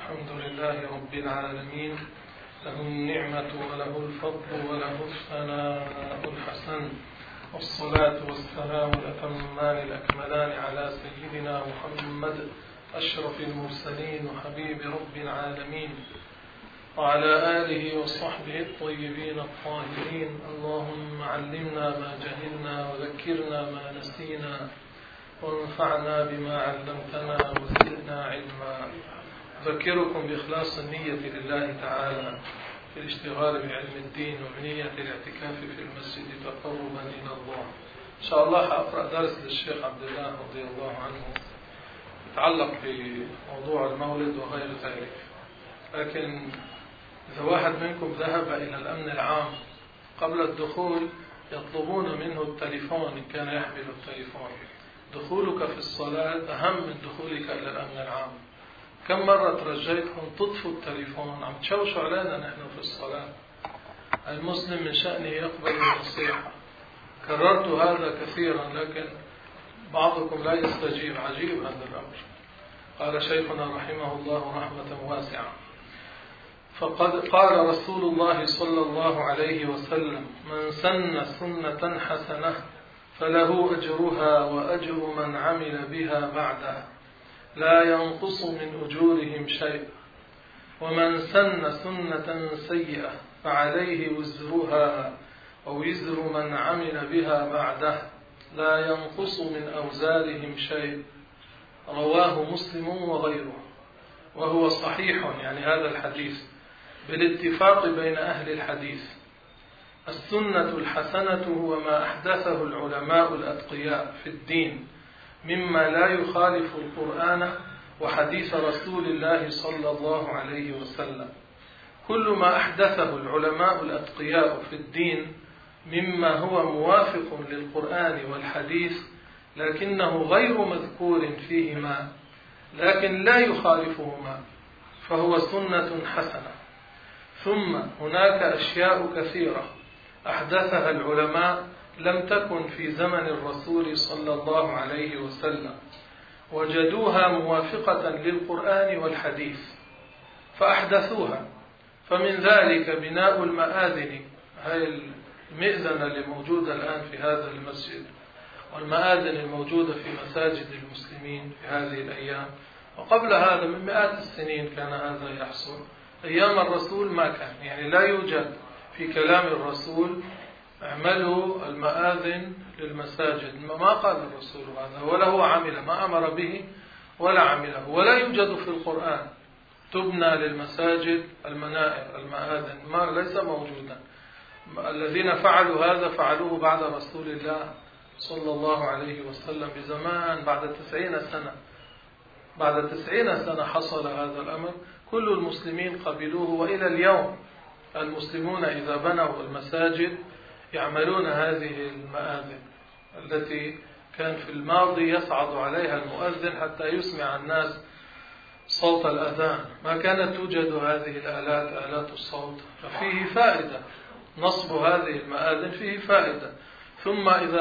الحمد لله رب العالمين، له النعمة وله الفضل وله الثناء الحسن، والصلاة والسلام الأتمان الأكملان على سيدنا محمد أشرف المرسلين وحبيب رب العالمين، وعلى آله وصحبه الطيبين الطاهرين. اللهم علمنا ما جهلنا وذكرنا ما نسينا وانفعنا بما علمتنا وزدنا علما. أذكركم بإخلاص النية لله تعالى في الاشتغال بعلم الدين وبنية الاعتكاف في المسجد تقربا إلى الله. إن شاء الله هأقرأ درس للشيخ عبد الله رضي الله عنه يتعلق بموضوع المولد وغير ذلك، لكن إذا واحد منكم ذهب إلى الأمن العام قبل الدخول يطلبون منه التليفون إن كان يحمل التليفون. دخولك في الصلاة أهم من دخولك إلى الأمن العام. كم مرة ترجيتهم تطفوا التليفون، عم تشوشوا علينا نحن في الصلاة. المسلم من شأنه يقبل النصيحة. كررت هذا كثيرا لكن بعضكم لا يستجيب. عجيب هذا الأمر. قال شيخنا رحمه الله رحمة واسعة: فقد قال رسول الله صلى الله عليه وسلم: من سن سنة حسنة فله أجرها وأجر من عمل بها بعده لا ينقص من أجورهم شيء، ومن سن سنة سيئة فعليه وزرها ووزر من عمل بها بعده لا ينقص من أوزارهم شيء. رواه مسلم وغيره، وهو صحيح، يعني هذا الحديث بالاتفاق بين أهل الحديث. السنة الحسنة هو ما أحدثه العلماء الأتقياء في الدين مما لا يخالف القرآن وحديث رسول الله صلى الله عليه وسلم. كل ما أحدثه العلماء الأتقياء في الدين مما هو موافق للقرآن والحديث لكنه غير مذكور فيهما لكن لا يخالفهما فهو سنة حسنة. ثم هناك أشياء كثيرة أحدثها العلماء لم تكن في زمن الرسول صلى الله عليه وسلم، وجدوها موافقة للقرآن والحديث فأحدثوها. فمن ذلك بناء المآذن، هاي المئذنة اللي موجودة الآن في هذا المسجد، والمآذن الموجودة في مساجد المسلمين في هذه الأيام. وقبل هذا من مئات السنين كان هذا يحصل. أيام الرسول ما كان، يعني لا يوجد في كلام الرسول اعملوا المآذن للمساجد. ما قال الرسول هذا ولا هو عمل، ما أمر به ولا عمله، ولا يوجد في القرآن تبنى للمساجد المنائر المآذن، ما ليس موجودا. الذين فعلوا هذا فعلوه بعد رسول الله صلى الله عليه وسلم بزمان، بعد 90 سنة. بعد 90 سنة حصل هذا الأمر، كل المسلمين قبلوه. وإلى اليوم المسلمون إذا بنوا المساجد يعملون هذه المآذن التي كان في الماضي يصعد عليها المؤذن حتى يسمع الناس صوت الأذان. ما كانت توجد هذه الآلات، آلات الصوت، ففيه فائدة. نصب هذه المآذن فيه فائدة. ثم إذا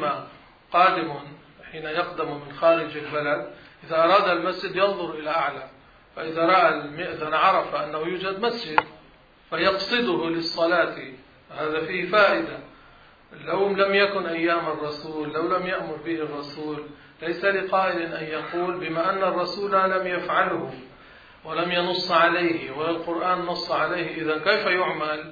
قادم حين يقدم من خارج البلد، إذا أراد المسجد ينظر إلى أعلى، فإذا رأى المئذن عرف أنه يوجد مسجد فيقصده للصلاة. هذا فيه فائدة. لو لم يكن أيام الرسول، لو لم يأمر به الرسول، ليس لقائل أن يقول بما أن الرسول لم يفعله ولم ينص عليه ولا القرآن نص عليه إذا كيف يعمل؟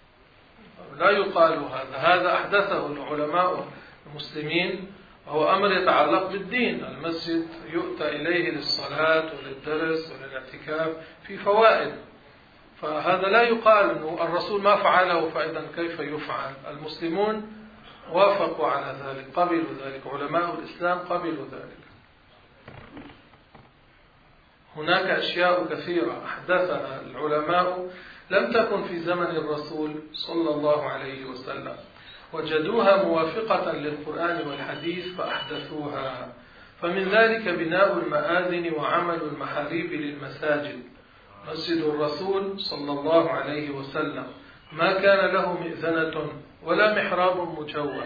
لا يقال هذا. هذا أحدثه العلماء المسلمين، وهو أمر يتعلق بالدين. المسجد يؤتى إليه للصلاة وللدرس وللاعتكاف، في فوائد. فهذا لا يقال أنه الرسول ما فعله فإذا كيف يفعل. المسلمون وافقوا على ذلك، قبلوا ذلك، علماء الإسلام قبلوا ذلك. هناك أشياء كثيرة أحدثها العلماء لم تكن في زمن الرسول صلى الله عليه وسلم، وجدوها موافقة للقرآن والحديث فأحدثوها. فمن ذلك بناء المآذن وعمل المحاريب للمساجد. مسجد الرسول صلى الله عليه وسلم ما كان له مئذنة ولا محراب مجوف،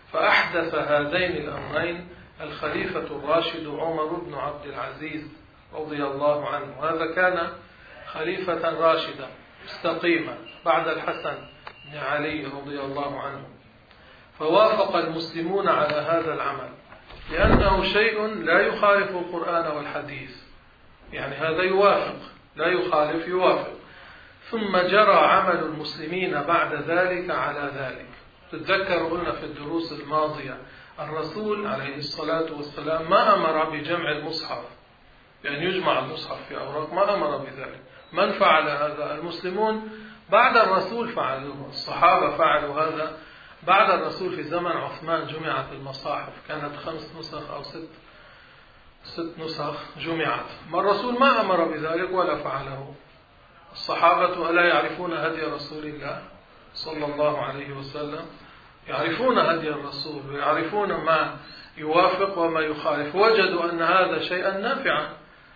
فأحدث هذين الأمرين الخليفة الراشد عمر بن عبد العزيز رضي الله عنه، وهذا كان خليفة راشدا مستقيما بعد الحسن بن علي رضي الله عنه. فوافق المسلمون على هذا العمل لأنه شيء لا يخالف القرآن والحديث، يعني هذا يوافق، لا يخالف، يوافق. ثم جرى عمل المسلمين بعد ذلك على ذلك. تتذكر قلنا في الدروس الماضية الرسول عليه الصلاة والسلام ما أمر بجمع المصحف، يعني يجمع المصحف في أوراق، ما أمر بذلك. من فعل هذا؟ المسلمون بعد الرسول فعلوه، الصحابة فعلوا هذا بعد الرسول. في زمن عثمان جمعت المصاحف، كانت 5 نسخ أو 6 نسخ جمعت. ما الرسول ما أمر بذلك ولا فعله. الصحابة ألا يعرفون هدي رسول الله صلى الله عليه وسلم؟ يعرفون هدي الرسول ويعرفون ما يوافق وما يخالف. وجدوا أن هذا شيئا نافعا،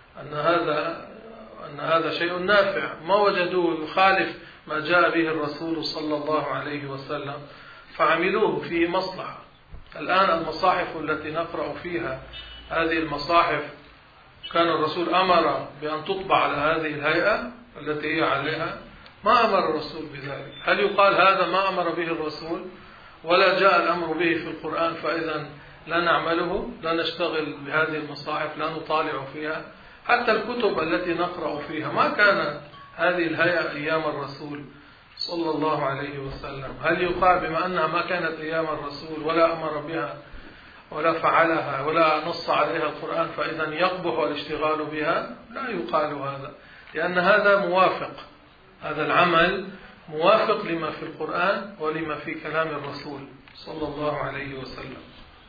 أن هذا شيء نافع، ما وجدوه يخالف ما جاء به الرسول صلى الله عليه وسلم، فعملوه فيه مصلحة. الآن المصاحف التي نقرأ فيها، هذه المصاحف كان الرسول أمر بأن تطبع على هذه الهيئة التي هي عليها؟ ما أمر الرسول بذلك. هل يقال هذا ما أمر به الرسول ولا جاء الأمر به في القرآن فإذا لا نعمله، لا نشتغل بهذه المصاحف، لا نطالع فيها؟ حتى الكتب التي نقرأ فيها ما كانت هذه الهيئة أيام الرسول صلى الله عليه وسلم. هل يقال بما أنها ما كانت أيام الرسول ولا أمر بها ولا فعلها ولا نص عليها القرآن فإذا يقبح الاشتغال بها؟ لا يقال هذا، لأن هذا موافق، هذا العمل موافق لما في القرآن ولما في كلام الرسول صلى الله عليه وسلم.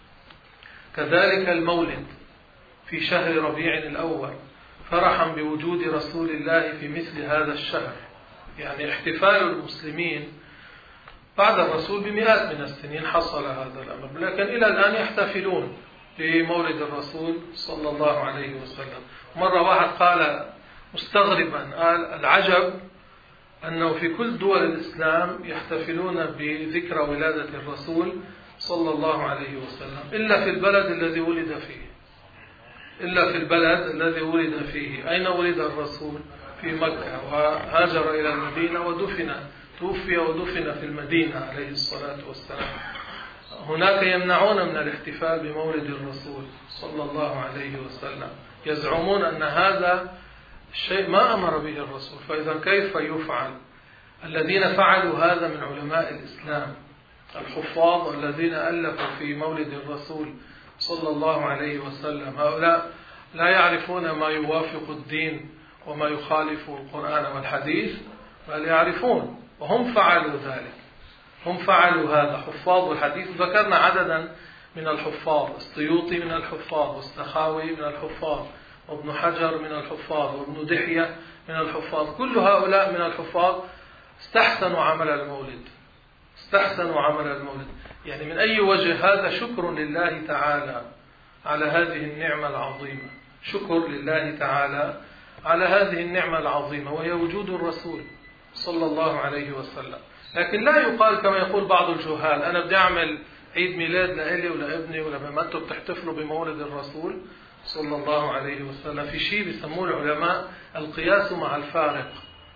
كذلك المولد في شهر ربيع الأول فرحا بوجود رسول الله في مثل هذا الشهر، يعني احتفال المسلمين بعد الرسول بمئات من السنين حصل هذا الأمر، لكن إلى الآن يحتفلون بمولد الرسول صلى الله عليه وسلم. مرة واحد قال مستغربا، قال العجب أنه في كل دول الإسلام يحتفلون بذكرى ولادة الرسول صلى الله عليه وسلم إلا في البلد الذي ولد فيه، إلا في البلد الذي ولد فيه. أين ولد الرسول؟ في مكة، وهاجر إلى المدينة ودفن، توفي ودفن في المدينة عليه الصلاة والسلام. هناك يمنعون من الاحتفال بمولد الرسول صلى الله عليه وسلم، يزعمون أن هذا الشيء ما أمر به الرسول، فإذا كيف يفعل؟ الذين فعلوا هذا من علماء الإسلام الحفاظ الذين ألفوا في مولد الرسول صلى الله عليه وسلم، هؤلاء لا يعرفون ما يوافق الدين وما يخالف القرآن والحديث، بل يعرفون، وهم فعلوا ذلك، هم فعلوا هذا، حفاظ الحديث. ذكرنا عددا من الحفاظ، السيوطي من الحفاظ، والسخاوي من الحفاظ، وابن حجر من الحفاظ، وابن دحية من الحفاظ. كل هؤلاء من الحفاظ استحسنوا عمل المولد، استحسنوا عمل المولد. يعني من أي وجه هذا شكر لله تعالى على هذه النعمة العظيمة، شكر لله تعالى على هذه النعمة العظيمة، وهي وجود الرسول صلى الله عليه وسلم. لكن لا يقال كما يقول بعض الجهال أنا بدي أعمل عيد ميلاد لإلي ولا ابني ولا ما أنتم بتحتفلوا بمولد الرسول صلى الله عليه وسلم. في شيء بيسموه العلماء القياس مع الفارق،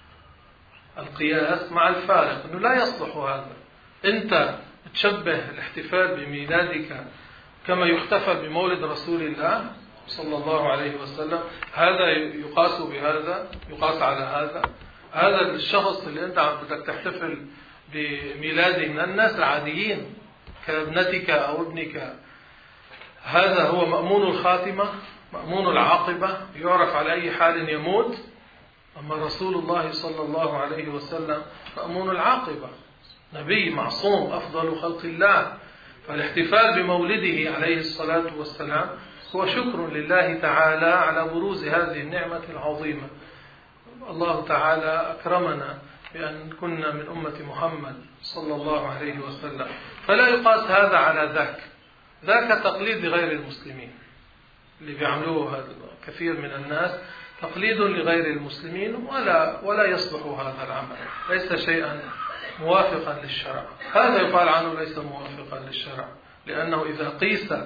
القياس مع الفارق، أنه لا يصلح هذا. أنت تشبه الاحتفال بميلادك كما يحتفل بمولد رسول الله صلى الله عليه وسلم، هذا يقاس بهذا، يقاس على هذا. هذا الشخص اللي أنت بدك تحتفل بميلاده من الناس العاديين كابنتك أو ابنك، هذا هو مأمون الخاتمة، مأمون العاقبة، يعرف على أي حال يموت. أما رسول الله صلى الله عليه وسلم مأمون العاقبة، نبي معصوم أفضل خلق الله. فالاحتفال بمولده عليه الصلاة والسلام هو شكر لله تعالى على بروز هذه النعمة العظيمة. الله تعالى أكرمنا بأن كنا من أمة محمد صلى الله عليه وسلم، فلا يقاس هذا على ذاك. ذاك تقليد لغير المسلمين اللي بيعملوه هذا كثير من الناس، تقليد لغير المسلمين، ولا يصلح هذا العمل، ليس شيئا موافقا للشرع. هذا يقال عنه ليس موافقا للشرع، لأنه إذا قيس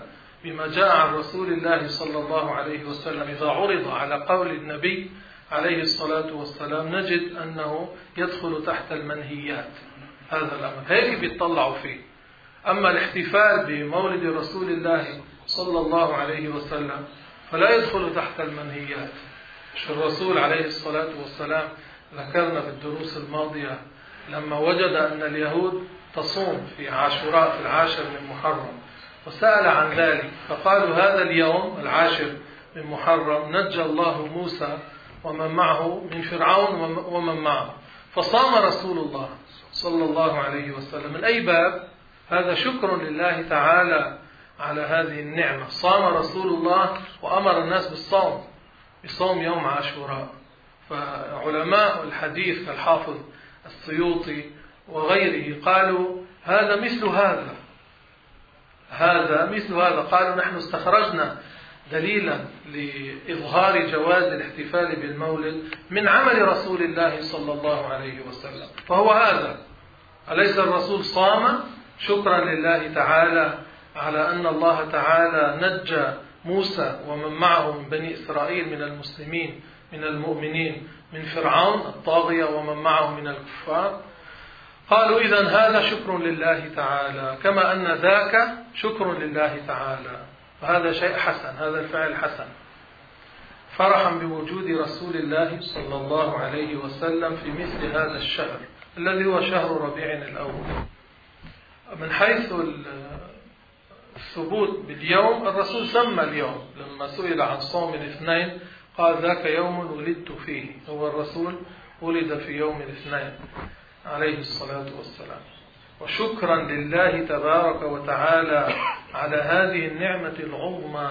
بما جاء عن رسول الله صلى الله عليه وسلم إذا عرض على قول النبي عليه الصلاة والسلام نجد أنه يدخل تحت المنهيات. هذا الأمر هيك بيطلعوا فيه. أما الاحتفال بمولد رسول الله صلى الله عليه وسلم فلا يدخل تحت المنهيات. الرسول عليه الصلاة والسلام ذكرنا في الدروس الماضية لما وجد أن اليهود تصوم في عاشوراء في العاشر من محرم وسأل عن ذلك، فقالوا هذا اليوم العاشر من محرم نجى الله موسى ومن معه من فرعون ومن معه، فصام رسول الله صلى الله عليه وسلم. من أي باب؟ هذا شكر لله تعالى على هذه النعمة. صام رسول الله وأمر الناس بالصوم، بصوم يوم عاشوراء. فعلماء الحديث كالحافظ السيوطي وغيره قالوا هذا مثل هذا، هذا مثل هذا. قالوا نحن استخرجنا دليلا لإظهار جواز الاحتفال بالمولد من عمل رسول الله صلى الله عليه وسلم، فهو هذا. أليس الرسول صام شكرا لله تعالى على أن الله تعالى نجى موسى ومن معه من بني إسرائيل من المسلمين من المؤمنين من فرعون الطاغية ومن معه من الكفار؟ قالوا إذن هذا شكر لله تعالى، كما أن ذاك شكر لله تعالى، فهذا شيء حسن، هذا الفعل حسن. فرحا بوجود رسول الله صلى الله عليه وسلم في مثل هذا الشهر الذي هو شهر ربيع الأول. من حيث الثبوت باليوم، الرسول سمى اليوم لما سئل عن صوم الاثنين قال ذاك يوم ولدت فيه. هو الرسول ولد في يوم الاثنين عليه الصلاة والسلام. وشكرا لله تبارك وتعالى على هذه النعمة العظمى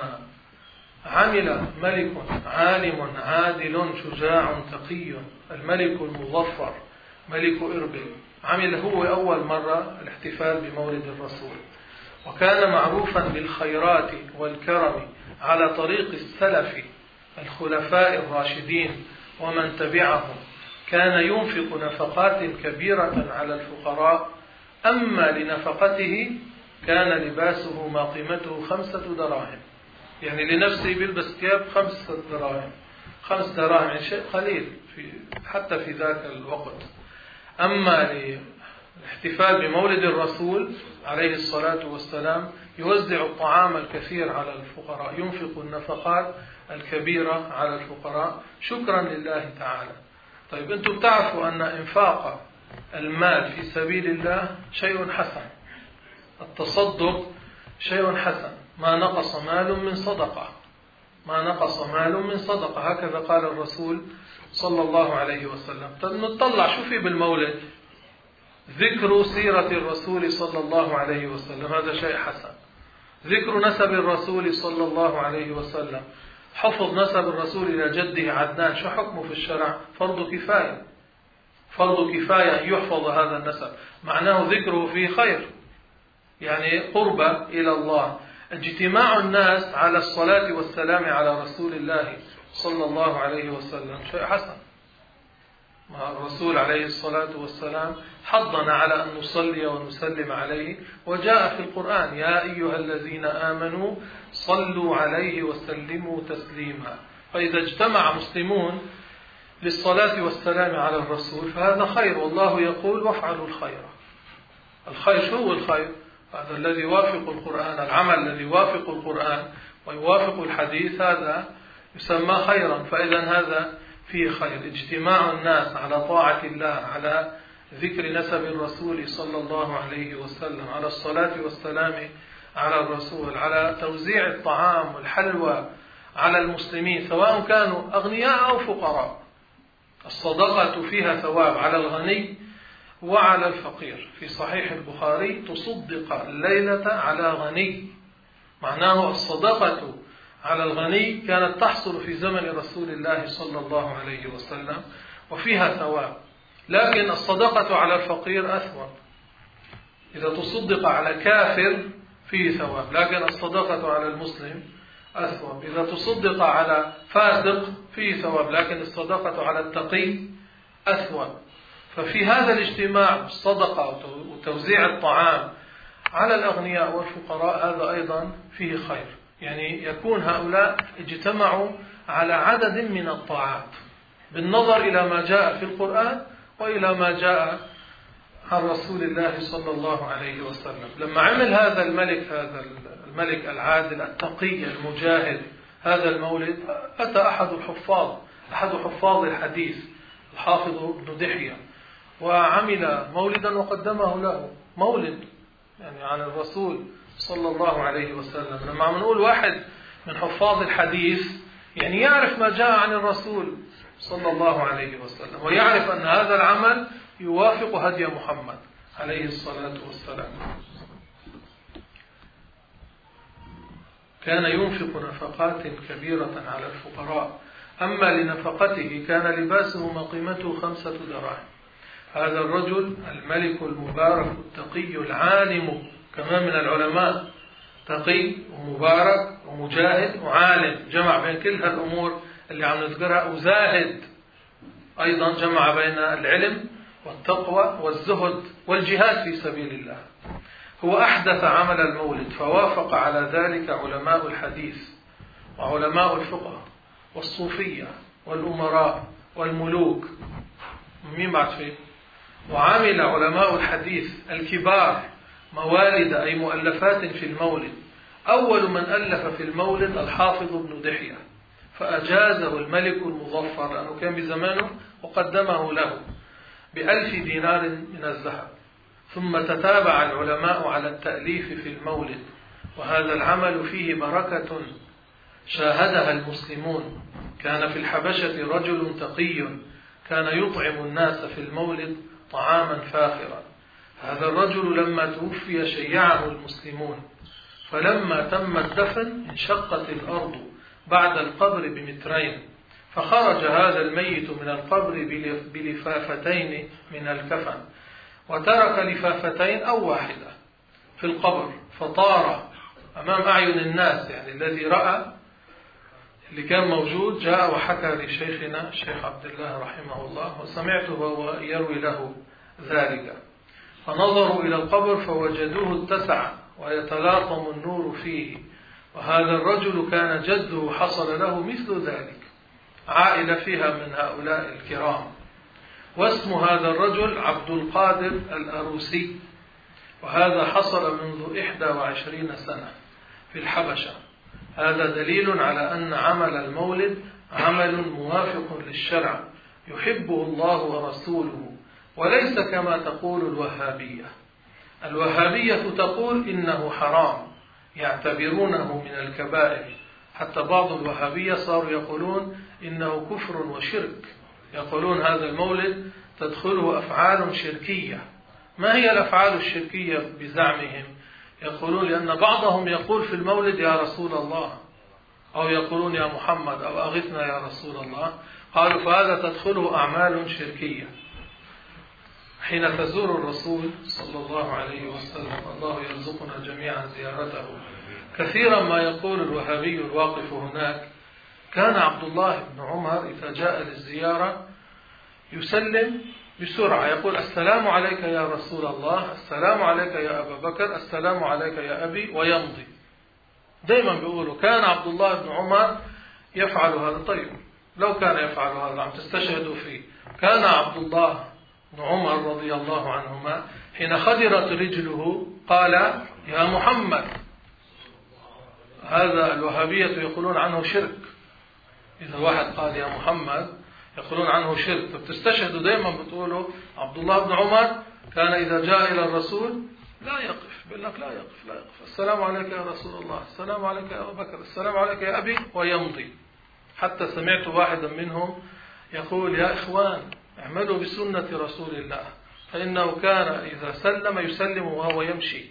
عمل ملك عالم عادل شجاع تقي الملك المظفر ملك إربل. عمل هو أول مرة الاحتفال بمولد الرسول، وكان معروفا بالخيرات والكرم على طريق السلف الخلفاء الراشدين ومن تبعهم. كان ينفق نفقات كبيرة على الفقراء، أما لنفقته كان لباسه ما قيمته 5 دراهم، يعني لنفسه بيلبس ثياب 5 دراهم. 5 دراهم يعني شيء قليل حتى في ذاك الوقت. أما الاحتفال بمولد الرسول عليه الصلاة والسلام يوزع الطعام الكثير على الفقراء، ينفق النفقات الكبيرة على الفقراء شكرا لله تعالى. طيب أنتم تعرفوا أن إنفاق المال في سبيل الله شيء حسن، التصدق شيء حسن. ما نقص مال من صدقة، ما نقص مال من صدقة، هكذا قال الرسول صلى الله عليه وسلم. طيب نطلع شو في بالمولد؟ ذكر سيرة الرسول صلى الله عليه وسلم، هذا شيء حسن. ذكر نسب الرسول صلى الله عليه وسلم، حفظ نسب الرسول إلى جده عدنان، شو حكمه في الشرع؟ فرض كفاية. فرض كفاية أن يحفظ هذا النسب، معناه ذكره فيه خير، يعني قربة إلى الله. اجتماع الناس على الصلاة والسلام على رسول الله صلى الله عليه وسلم شيء حسن. الرسول عليه الصلاة والسلام حضنا على أن نصلي ونسلم عليه، وجاء في القرآن يا أيها الذين آمنوا صلوا عليه وسلموا تسليما. فإذا اجتمع مسلمون للصلاة والسلام على الرسول فهذا خير، والله يقول وافعلوا الخير. الخير شو هو الخير؟ هذا الذي يوافق القرآن، العمل الذي يوافق القرآن ويوافق الحديث هذا يسمى خيرا. فإذا هذا فيه خير، اجتماع الناس على طاعة الله، على ذكر نسب الرسول صلى الله عليه وسلم، على الصلاة والسلام على الرسول، على توزيع الطعام والحلوى على المسلمين سواء كانوا أغنياء أو فقراء. الصدقة فيها ثواب على الغني وعلى الفقير. في صحيح البخاري تصدق الليلة على غني، معناه الصدقة على الغني كانت تحصل في زمن رسول الله صلى الله عليه وسلم وفيها ثواب. لكن الصدقة على الفقير أثواب. إذا تصدق على كافر فيه ثواب، لكن الصدقة على المسلم أثواب. إذا تصدق على فاسق فيه ثواب، لكن الصدقة على التقي أثواب. ففي هذا الاجتماع الصدقة وتوزيع الطعام على الأغنياء والفقراء هذا أيضا فيه خير. يعني يكون هؤلاء اجتمعوا على عدد من الطاعات بالنظر إلى ما جاء في القرآن وإلى ما جاء عن رسول الله صلى الله عليه وسلم. لما عمل هذا الملك العادل التقي المجاهد هذا المولد، أتى أحد حفاظ الحديث الحافظ ابن دحية وعمل مولدا وقدمه له، مولد يعني عن الرسول صلى الله عليه وسلم. لما نقول واحد من حفاظ الحديث يعني يعرف ما جاء عن الرسول صلى الله عليه وسلم، ويعرف أن هذا العمل يوافق هدي محمد عليه الصلاة والسلام. كان ينفق نفقات كبيرة على الفقراء، أما لنفقته كان لباسه ما قيمته 5 دراهم. هذا الرجل الملك المبارك التقي العالم، كمان من العلماء، تقي ومبارك ومجاهد وعالم، جمع بين كل هالأمور اللي عم نذكرها، وزاهد أيضا، جمع بين العلم والتقوى والزهد والجهاد في سبيل الله. هو أحدث عمل المولد، فوافق على ذلك علماء الحديث وعلماء الفقه والصوفية والأمراء والملوك. مين بعد فيه؟ وعمل علماء الحديث الكبار موالد أي مؤلفات في المولد. أول من ألف في المولد الحافظ ابن دحية، فأجازه الملك المظفر لأنه كان بزمانه، وقدمه له ب1000 دينار من الذهب. ثم تتابع العلماء على التأليف في المولد، وهذا العمل فيه بركة شاهدها المسلمون. كان في الحبشة رجل تقي كان يطعم الناس في المولد طعاما فاخرا. هذا الرجل لما توفي شيعه المسلمون، فلما تم الدفن انشقت الأرض بعد القبر ب2 فخرج هذا الميت من القبر بلفافتين من الكفن، وترك لفافتين أو واحدة في القبر، فطار أمام أعين الناس. يعني الذي رأى اللي كان موجود جاء وحكى لشيخنا الشيخ عبد الله رحمه الله، وسمعته وهو يروي له ذلك. فنظروا إلى القبر فوجدوه اتسع ويتلاطم النور فيه، وهذا الرجل كان جده حصل له مثل ذلك، عائلة فيها من هؤلاء الكرام. واسم هذا الرجل عبد القادر الأروسي، وهذا حصل منذ 21 سنة في الحبشة. هذا دليل على أن عمل المولد عمل موافق للشرع يحبه الله ورسوله، وليس كما تقول الوهابية. الوهابية تقول إنه حرام، يعتبرونه من الكبائر. حتى بعض الوهابية صاروا يقولون إنه كفر وشرك، يقولون هذا المولد تدخله أفعال شركية. ما هي الأفعال الشركية بزعمهم؟ يقولون لأن بعضهم يقول في المولد يا رسول الله، أو يقولون يا محمد، أو أغثنا يا رسول الله. قالوا فهذا تدخله أعمال شركية. حين تزور الرسول صلى الله عليه وسلم، الله يرزقنا جميعا زيارته، كثيرا ما يقول الوهابي الواقف هناك: كان عبد الله بن عمر إذا جاء للزيارة يسلم بسرعة، يقول السلام عليك يا رسول الله، السلام عليك يا أبا بكر، السلام عليك يا أبي، ويمضي. دائما بيقولوا كان عبد الله بن عمر يفعل هذا. طيب لو كان يفعل هذا عم تستشهدوا فيه. كان عبد الله بن عمر رضي الله عنهما حين خدرت رجله قال يا محمد. هذا الوهابية يقولون عنه شرك. إذا واحد قال يا محمد يقولون عنه شرك. فبتستشهدوا دائما بتقولوا عبد الله بن عمر كان إذا جاء إلى الرسول لا يقف، بيقول لك لا يقف. السلام عليك يا رسول الله، السلام عليك يا أبا بكر، السلام عليك يا أبي، ويمضي. حتى سمعت واحدا منهم يقول يا إخوان اعملوا بسنة رسول الله، فإنه كان إذا سلم يسلم وهو يمشي.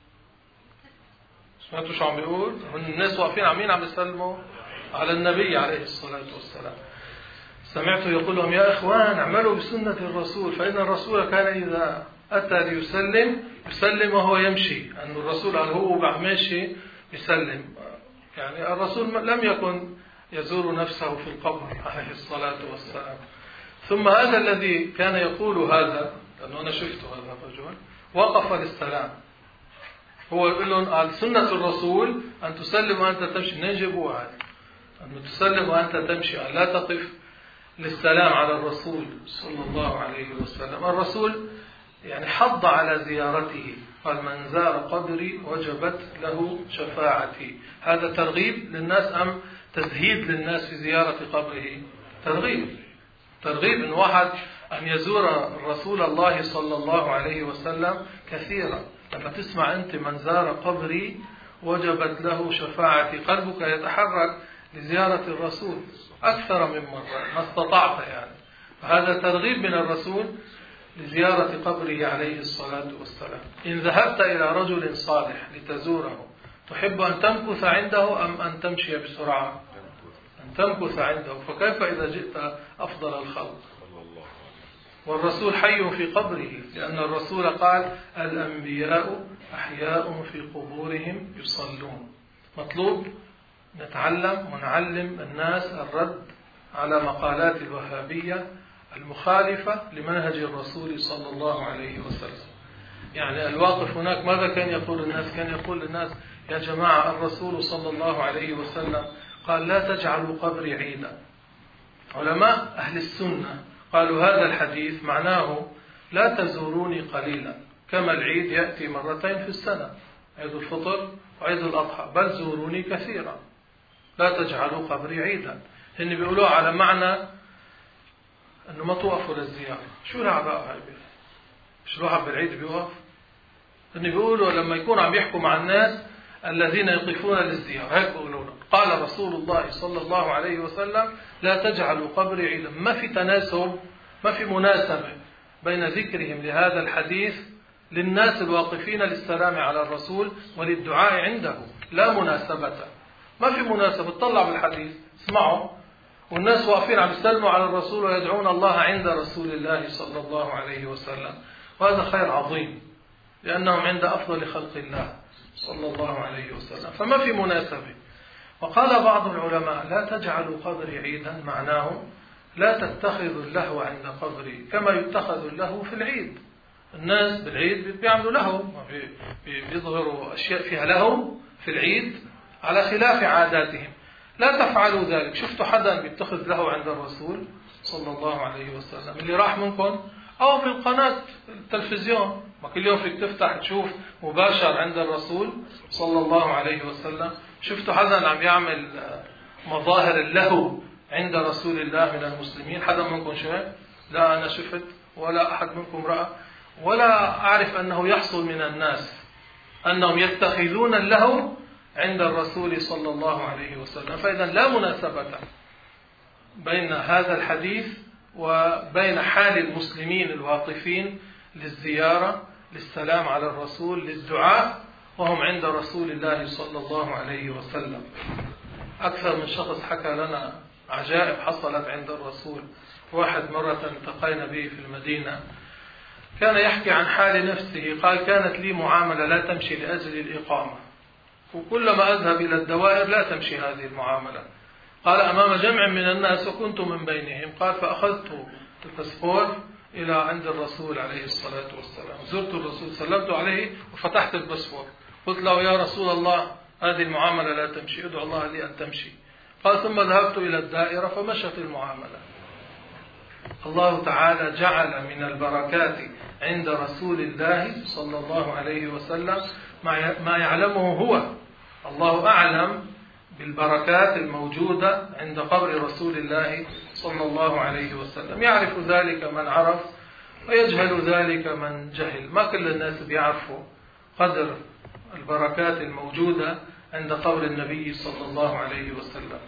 سمعتوا شو عم بيقول؟ الناس واقفين عم يسلموا على النبي عليه الصلاة والسلام. سمعت يقول لهم يا إخوان اعملوا بسنة الرسول، فإن الرسول كان إذا أتى يسلم وهو يمشي. أن الرسول هو ماشي يسلم. يعني الرسول لم يكن يزور نفسه في القبر عليه الصلاة والسلام. ثم هذا الذي كان يقول هذا، لأنه أنا شفت هذا الرجل، وقف للسلام. هو يقول لهم قال سنة الرسول أن تسلم وأنت تمشي. منين جابوها هذه؟ أن تسلم وأنت تمشي، لا تقف للسلام على الرسول صلى الله عليه وسلم. الرسول يعني حض على زيارته، قال من زار قبري وجبت له شفاعتي. هذا ترغيب للناس أم تزهيد للناس في زيارة قبره؟ ترغيب إن واحد أن يزور رسول الله صلى الله عليه وسلم كثيرا. لما تسمع أنت من زار قبري وجبت له شفاعتي، قلبك يتحرك لزيارة الرسول أكثر من مرة ما استطعت يعني. فهذا ترغيب من الرسول لزيارة قبره عليه الصلاة والسلام. إن ذهبت إلى رجل صالح لتزوره تحب أن تمكث عنده أم أن تمشي بسرعة؟ أن تمكث عنده، فكيف إذا جئت أفضل الخلق؟ والرسول حي في قبره، لأن الرسول قال الأنبياء أحياء في قبورهم يصلون. مطلوب نتعلم ونعلم الناس الرد على مقالات الوهابية المخالفة لمنهج الرسول صلى الله عليه وسلم. يعني الواقف هناك ماذا كان يقول الناس؟ كان يقول للناس يا جماعة الرسول صلى الله عليه وسلم قال لا تجعلوا قبري عيدا. علماء أهل السنة قالوا هذا الحديث معناه لا تزوروني قليلا، كما العيد يأتي مرتين في السنة، عيد الفطر وعيد الأضحى، بل زوروني كثيرا، لا تجعلوا قبري عيدا. هن بيقولوا على معنى أنه ما توقفوا للزيارة. شو العباء هاي؟ مش الواحد بالعيد بيوقف؟ هن بيقولوا لما يكون عم يحكوا مع الناس الذين يقفون للزيارة هيك بيقولوا قال رسول الله صلى الله عليه وسلم لا تجعلوا قبري عيدا. ما في تناسب، ما في مناسبة بين ذكرهم لهذا الحديث للناس الواقفين للسلام على الرسول وللدعاء عنده، لا مناسبة. ما في مناسبة. تطلع بالحديث اسمعوا والناس واقفين عم يسلموا على الرسول ويدعون الله عند رسول الله صلى الله عليه وسلم، وهذا خير عظيم لأنهم عند أفضل خلق الله صلى الله عليه وسلم، فما في مناسبة. وقال بعض العلماء لا تجعلوا قبري عيدا، معناه لا تتخذوا اللهو عند قبري كما يتخذ اللهو في العيد. الناس بالعيد بيعملوا لهو، بيظهروا أشياء فيها لهو في العيد على خلاف عاداتهم. لا تفعلوا ذلك. شفتوا حدا بيتخذ لهو عند الرسول صلى الله عليه وسلم؟ اللي راح منكم أو بالقناة التلفزيون، ما كل يوم فيك تفتح تشوف مباشر عند الرسول صلى الله عليه وسلم. شفتوا حدا عم يعمل مظاهر اللهو عند رسول الله من المسلمين؟ حدا منكم شاف؟ لا أنا شفت ولا أحد منكم رأى، ولا أعرف أنه يحصل من الناس أنهم يتخذون اللهو عند الرسول صلى الله عليه وسلم. فإذا لا مناسبة بين هذا الحديث وبين حال المسلمين الواقفين للزيارة للسلام على الرسول للدعاء وهم عند رسول الله صلى الله عليه وسلم. أكثر من شخص حكى لنا عجائب حصلت عند الرسول. واحد مرة التقينا به في المدينة كان يحكي عن حال نفسه، قال كانت لي معاملة لا تمشي لأجل الإقامة، وكلما أذهب إلى الدوائر لا تمشي هذه المعاملة. قال أمام جمع من الناس وكنت من بينهم، قال فأخذت الباسبور إلى عند الرسول عليه الصلاة والسلام، زرت الرسول سلمت عليه وفتحت الباسبور، قلت له يا رسول الله هذه المعاملة لا تمشي، ادعو الله لي أن تمشي. قال ثم ذهبت إلى الدائرة فمشت المعاملة. الله تعالى جعل من البركات عند رسول الله صلى الله عليه وسلم ما يعلمه هو. الله أعلم بالبركات الموجودة عند قبر رسول الله صلى الله عليه وسلم. يعرف ذلك من عرف ويجهل ذلك من جهل. ما كل الناس بيعرفوا قدر البركات الموجودة عند قبر النبي صلى الله عليه وسلم.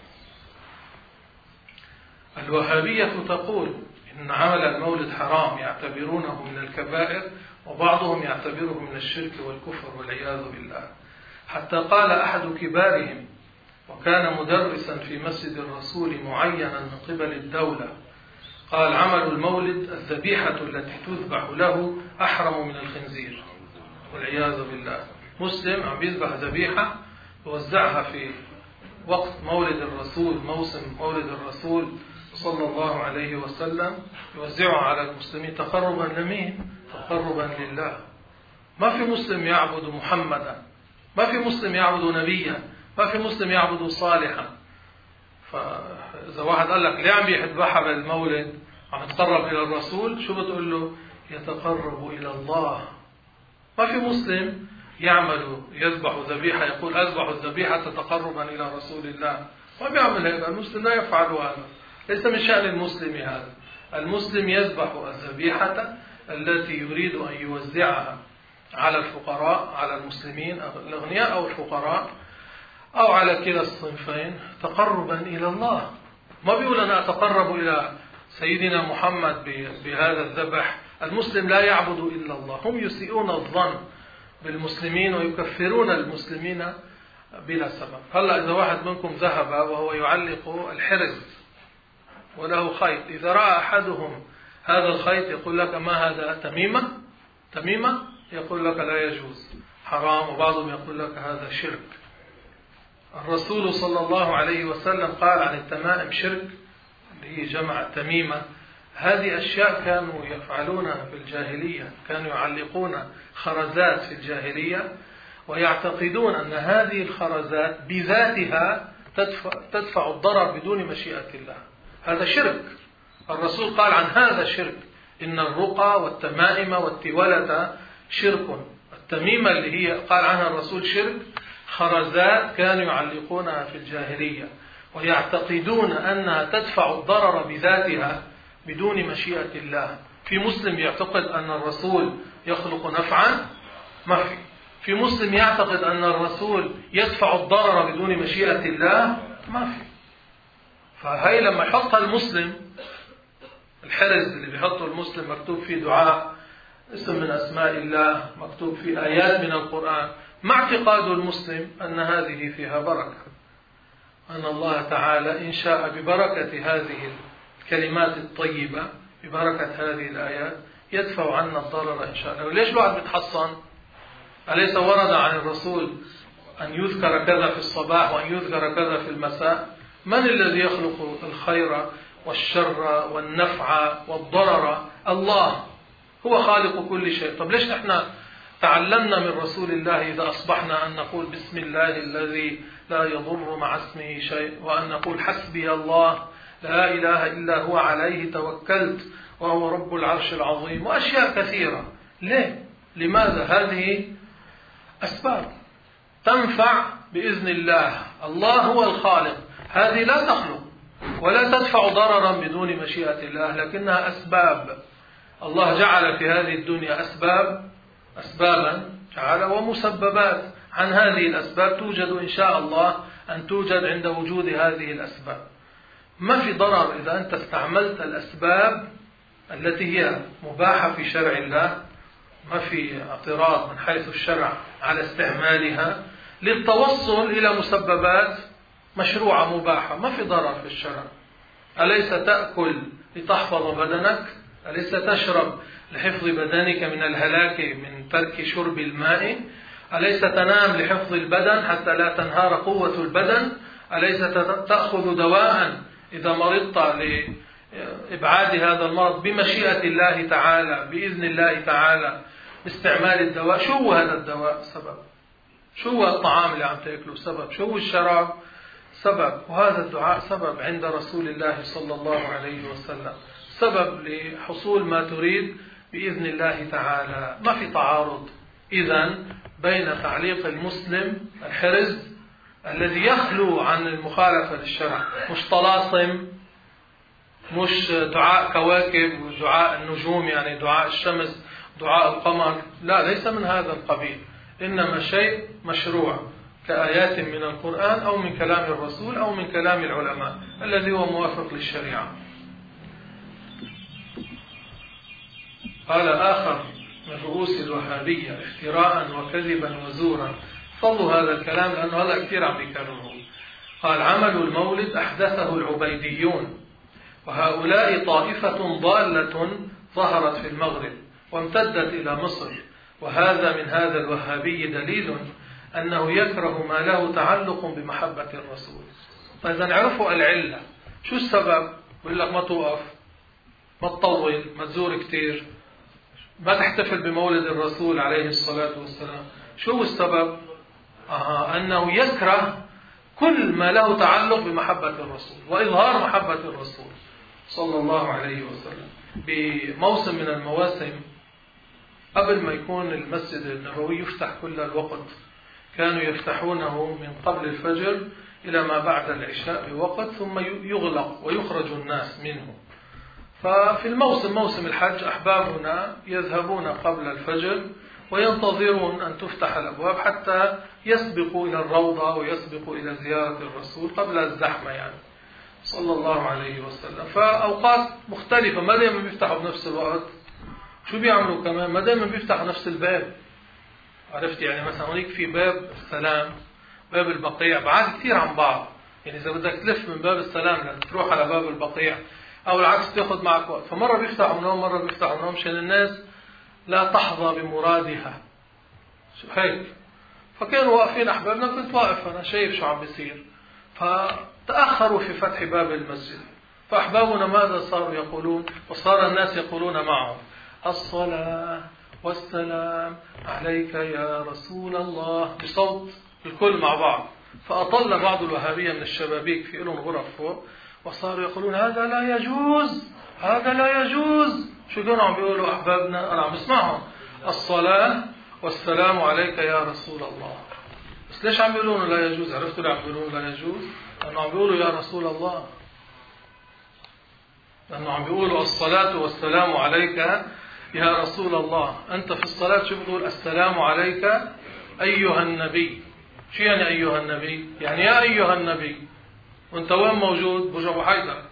الوهابية تقول إن عمل المولد حرام، يعتبرونه من الكبائر، وبعضهم يعتبره من الشرك والكفر والعياذ بالله. حتى قال أحد كبارهم وكان مدرسا في مسجد الرسول معينا من قبل الدولة، قال عمل المولد الذبيحة التي تذبح له أحرم من الخنزير والعياذ بالله. مسلم عم يذبح ذبيحة يوزعها في وقت مولد الرسول، موسم مولد الرسول صلى الله عليه وسلم، يوزعها على المسلمين تقربا لمين؟ تقربا لله. ما في مسلم يعبد محمدا ما في مسلم يعبد نبيا، ما في مسلم يعبد صالحا. فإذا واحد قال لك ليه عم يذبحها بالمولد، عم يتقرب إلى الرسول، شو بتقول له؟ يتقرب إلى الله. ما في مسلم يعمل يذبح ذبيحة يقول أذبح الذبيحة تقربا إلى رسول الله، ما بيعمل هذا. المسلم لا يفعل هذا، ليس من شأن المسلم هذا. المسلم يذبح الذبيحة التي يريد أن يوزعها على الفقراء، على المسلمين الأغنياء أو الفقراء، أو على كلا الصنفين، تقربا إلى الله. ما بيقول أنا أتقرب إلى سيدنا محمد بهذا الذبح. المسلم لا يعبد إلا الله. هم يسيئون الظن بالمسلمين ويكفرون المسلمين بلا سبب. هلأ إذا واحد منكم ذهب وهو يعلق الحرز وله خيط، إذا رأى أحدهم هذا الخيط يقول لك ما هذا؟ تميمة؟ يقول لك لا يجوز، حرام. وبعضهم يقول لك هذا شرك. الرسول صلى الله عليه وسلم قال عن التمائم شرك، اللي هي جمع تميمة. هذه أشياء كانوا يفعلونها في الجاهلية، كانوا يعلقون خرزات في الجاهلية ويعتقدون أن هذه الخرزات بذاتها تدفع الضرر بدون مشيئة الله. هذا شرك. الرسول قال عن هذا شرك: إن الرقى والتمائم والتولة شرك. التميمة اللي هي قال عنها الرسول شرك، خرزات كانوا يعلقونها في الجاهلية ويعتقدون أنها تدفع الضرر بذاتها بدون مشيئة الله. في مسلم يعتقد أن الرسول يخلق نفعا؟ ما في. في مسلم يعتقد أن الرسول يدفع الضرر بدون مشيئة الله؟ ما في. فهي لما يحطها المسلم، الحرز اللي بيحطه المسلم مكتوب فيه دعاء، اسم من أسماء الله، مكتوب فيه آيات من القرآن، مع اعتقاد المسلم أن هذه فيها بركة، أن الله تعالى إن شاء ببركة هذه الكلمات الطيبة، ببركة هذه الآيات، يدفع عنا الضرر إن شاء الله. وليش بعد بتحصن؟ أليس ورد عن الرسول أن يذكر كذا في الصباح وأن يذكر كذا في المساء؟ من الذي يخلق الخير والشر والنفع والضرر؟ الله هو خالق كل شيء. طب ليش نحن تعلمنا من رسول الله إذا أصبحنا أن نقول بسم الله الذي لا يضر مع اسمه شيء، وأن نقول حسبي الله لا إله إلا هو عليه توكلت وهو رب العرش العظيم، وأشياء كثيرة. ليه؟ لماذا؟ هذه أسباب تنفع بإذن الله. الله هو الخالق، هذه لا تخلق ولا تدفع ضررا بدون مشيئة الله، لكنها أسباب. الله جعل في هذه الدنيا أسبابا جعل ومسببات. عن هذه الأسباب توجد إن شاء الله أن توجد عند وجود هذه الأسباب. ما في ضرر إذا أنت استعملت الأسباب التي هي مباحة في شرع الله، ما في اعتراض من حيث الشرع على استعمالها للتوصل إلى مسببات مشروعة مباحة، ما في ضرر في الشرع. أليس تأكل لتحفظ بدنك؟ أليس تشرب لحفظ بدنك من الهلاك من ترك شرب الماء؟ أليس تنام لحفظ البدن حتى لا تنهار قوة البدن؟ أليس تأخذ دواء إذا مرضت لإبعاد هذا المرض بمشيئة الله تعالى، بإذن الله تعالى، باستعمال الدواء؟ شو هو هذا الدواء؟ سبب. شو هو الطعام اللي عم تأكله؟ سبب. شو هو الشراب؟ سبب. وهذا الدعاء سبب عند رسول الله صلى الله عليه وسلم، سبب لحصول ما تريد بإذن الله تعالى. ما في تعارض إذن بين تعليق المسلم الحرز الذي يخلو عن المخالفة للشرع، مش طلاسم، مش دعاء كواكب ودعاء النجوم، يعني دعاء الشمس، دعاء القمر، لا، ليس من هذا القبيل. إنما شيء مشروع كآيات من القرآن أو من كلام الرسول أو من كلام العلماء الذي هو موافق للشريعة. قال آخر من رؤوس الوهابية افتراء وكذبا وزورا. فضوا هذا الكلام لأنه هذا كثير عم بيكرره. قال عمل المولد أحدثه العبيديون، وهؤلاء طائفة ضالة ظهرت في المغرب وامتدت إلى مصر، وهذا من هذا الوهابي دليل أنه يكره ما له تعلق بمحبة الرسول. فإذا نعرفوا العلة. شو السبب؟ بقول لك ما توقف، ما تطول، ما تزور كتير، ما تحتفل بمولد الرسول عليه الصلاة والسلام. شو السبب؟ أنه يكره كل ما له تعلق بمحبة الرسول وإظهار محبة الرسول صلى الله عليه وسلم. بموسم من المواسم قبل ما يكون المسجد النبوي يفتح كل الوقت، كانوا يفتحونه من قبل الفجر إلى ما بعد العشاء بوقت، ثم يغلق ويخرج الناس منه. ففي الموسم، موسم الحج، أحبابنا يذهبون قبل الفجر وينتظرون أن تفتح الأبواب حتى يسبقوا إلى الروضة ويسبقوا إلى زيارة الرسول قبل الزحمة يعني صلى الله عليه وسلم. فأوقات مختلفة، ما دائما بيفتحوا بنفس الوقت. شو بيعملوا كمان؟ ما دائما بيفتحوا نفس الباب. عرفت يعني مثلا هونيك في باب السلام، باب البقيع، بعاد كثير عن بعض. يعني إذا بدك تلف من باب السلام لتروح على باب البقيع أو العكس تأخذ معك وقت. فمرة بيفتحوا من هون، مرة بيفتحوا من هون، مشان الناس لا تحظى بمرادها. شو هيك؟ فكانوا واقفين أحبابنا، كنت واقف أنا شايف شو عم بيصير، فتأخروا في فتح باب المسجد. فأحبابنا ماذا صاروا يقولون؟ وصار الناس يقولون معهم: الصلاة والسلام عليك يا رسول الله، بصوت الكل مع بعض. فأطل بعض الوهابية من الشبابيك في لهم غرف فوق، وصاروا يقولون: هذا لا يجوز، هذا لا يجوز. شو كانوا عم بيقولوا أحبابنا؟ أنا عم بسمعهم: الصلاة والسلام عليك يا رسول الله. بس ليش عم بيقولون لا يجوز؟ عرفتوا ليه عم بيقولون لا يجوز؟ لأنه عم بيقولوا يا رسول الله، لأنه عم بيقولوا الصلاة والسلام عليك يا رسول الله. أنت في الصلاة شو بتقول؟ السلام عليك أيها النبي. شو يعني أيها النبي؟ يعني يا أيها النبي. وأنت وين موجود؟ برج أبو حيدر.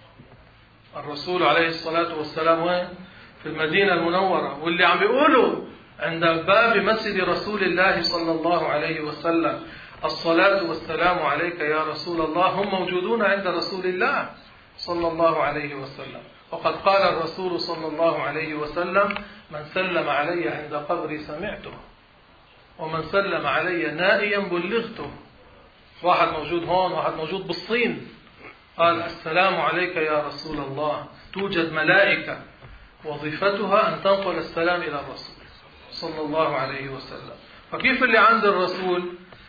الرسول عليه الصلاة والسلام وين؟ في المدينة المنورة. واللي عم بيقولوا عند باب مسجد رسول الله صلى الله عليه وسلم الصلاة والسلام عليك يا رسول الله هم موجودون عند رسول الله صلى الله عليه وسلم. وقد قال الرسول صلى الله عليه وسلم: من سلم علي عند قبري سمعته، ومن سلم علي نائيا بلغته. واحد موجود هون، واحد موجود بالصين، قال: السلام عليك يا رسول الله. توجد ملائكة وظيفتها أن تنقل السلام إلى الرسول صلى الله عليه وسلم. فكيف اللي عند الرسول؟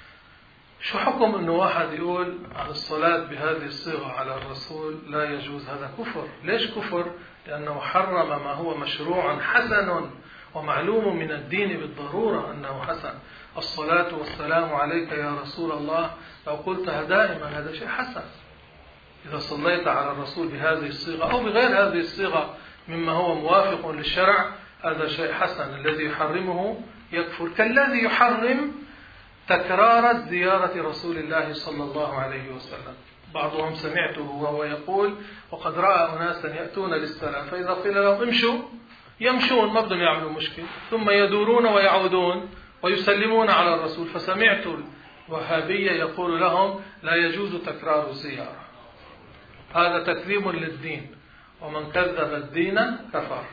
شو حكم أنه واحد يقول على الصلاة بهذه الصيغة على الرسول لا يجوز؟ هذا كفر. ليش كفر؟ لأنه حرم ما هو مشروع حسن ومعلوم من الدين بالضرورة أنه حسن. الصلاة والسلام عليك يا رسول الله لو قلتها دائما هذا شيء حسن. إذا صليت على الرسول بهذه الصيغة أو بغير هذه الصيغة مما هو موافق للشرع هذا شيء حسن. الذي يحرمه يكفر، كالذي يحرم تكرار زيارة رسول الله صلى الله عليه وسلم. بعضهم سمعته وهو يقول: وقد رأى أناسا يأتون للسلام فإذا قيل لهم امشوا يمشون، ما بدهم يعملوا مشكلة، ثم يدورون ويعودون ويسلمون على الرسول. فسمعت الوهابية يقول لهم: لا يجوز تكرار الزيارة، هذا تكذيب للدين، ومن كذب الدين كفر.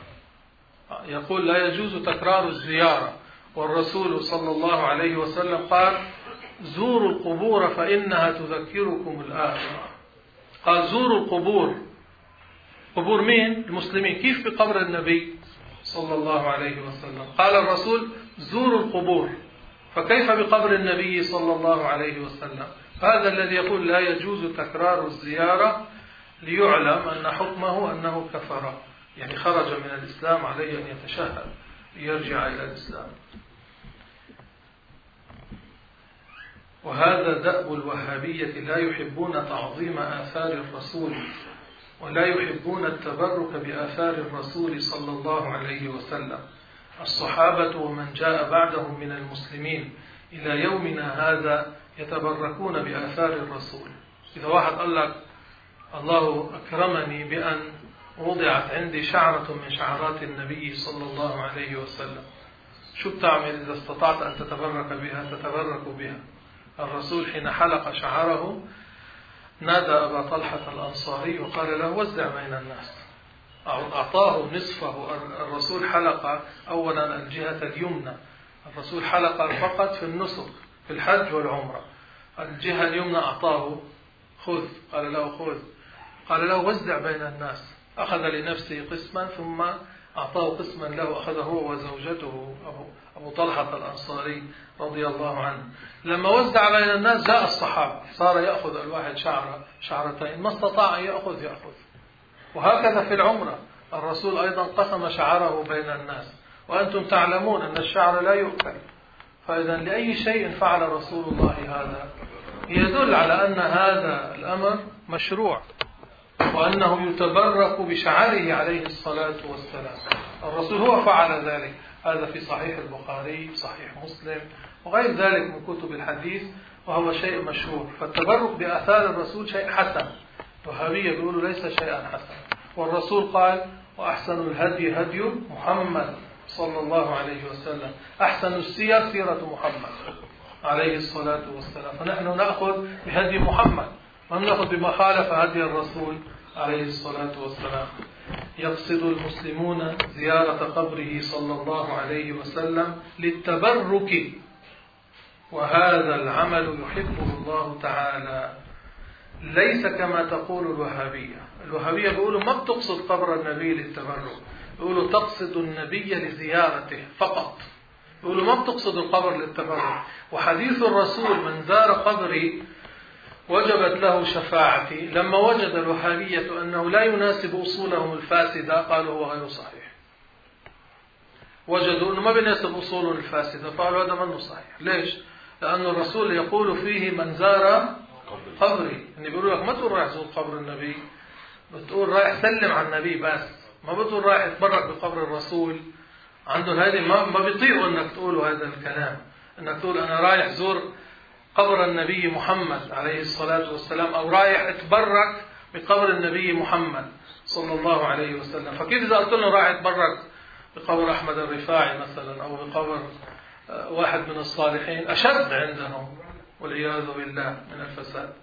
يقول لا يجوز تكرار الزيارة، والرسول صلى الله عليه وسلم قال: زوروا القبور فإنها تذكركم الآخرة. قال: زوروا القبور. قبور مين؟ المسلمين. كيف بقبر النبي صلى الله عليه وسلم؟ قال الرسول: زوروا القبور. فكيف بقبر النبي صلى الله عليه وسلم؟ هذا الذي يقول لا يجوز تكرار الزيارة ليعلم أن حكمه أنه كفر، يعني خرج من الإسلام، عليه أن يتشهد ليرجع إلى الإسلام. وهذا دأب الوهابية، لا يحبون تعظيم آثار الرسول ولا يحبون التبرك بآثار الرسول صلى الله عليه وسلم. الصحابة ومن جاء بعدهم من المسلمين إلى يومنا هذا يتبركون بآثار الرسول. إذا واحد قال لك: الله أكرمني بأن وضعت عندي شعرة من شعرات النبي صلى الله عليه وسلم، شو بتعمل إذا استطعت أن تتبرك بها؟ تتبرك بها. الرسول حين حلق شعره نادى أبا طلحة الأنصاري وقال له: وزع بين الناس. أعطاه نصفه. الرسول حلق أولا الجهة اليمنى، الرسول حلق فقط في النسك في الحج والعمرة. الجهة اليمنى أعطاه: خذ. قال له: خذ. قال له: وزع بين الناس. أخذ لنفسه قسما ثم أعطاه قسما له أخذه هو وزوجته أبو طلحة الأنصاري رضي الله عنه. لما وزع بين الناس جاء الصحابة، صار يأخذ الواحد شعرتين، ما استطاع أن يأخذ. وهكذا في العمرة الرسول أيضا قسم شعره بين الناس، وأنتم تعلمون أن الشعر لا يؤكل. فإذا لأي شيء فعل رسول الله هذا يدل على أن هذا الأمر مشروع، وأنه يتبرك بشعره عليه الصلاة والسلام. الرسول هو فعل ذلك، هذا في صحيح البخاري، صحيح مسلم، وغير ذلك من كتب الحديث، وهو شيء مشهور. فالتبرك بآثار الرسول شيء حسن. الوهابية يقولوا ليس شيئا حسنا، والرسول قال: وأحسن الهدي هدي محمد صلى الله عليه وسلم، أحسن السير سيرة محمد عليه الصلاة والسلام. فنحن نأخذ بهدي محمد ونأخذ بما خالف هدي الرسول عليه الصلاة والسلام. يقصد المسلمون زيارة قبره صلى الله عليه وسلم للتبرك، وهذا العمل يحبه الله تعالى، ليس كما تقول الوهابية. الوهابية يقولوا ما بتقصد قبر النبي للتبرك، يقولوا تقصد النبي لزيارته فقط، يقولوا ما بتقصد القبر للتبرك. وحديث الرسول: من زار قبري وجبت له شفاعتي، لما وجد الوهابية أنه لا يناسب أصولهم الفاسدة قالوا هو غير صحيح. وجدوا أنه ما بيناسب أصولهم الفاسدة قالوا هذا منه صحيح. ليش؟ لأن الرسول يقول فيه: من زار قبري. يعني بيقولوا لك ما تقول رايح زور قبر النبي، بتقول رايح سلم على النبي بس، ما بتقول رايح تبرك بقبر الرسول. عندهم هذه ما بيطيقوا انك تقولوا هذا الكلام، انك تقول انا رايح زور قبر النبي محمد عليه الصلاة والسلام، او رايح اتبرك بقبر النبي محمد صلى الله عليه وسلم. فكيف اذا قلت لهم رايح اتبرك بقبر احمد الرفاعي مثلا، او بقبر واحد من الصالحين، اشد عندهم والعياذ بالله من الفساد.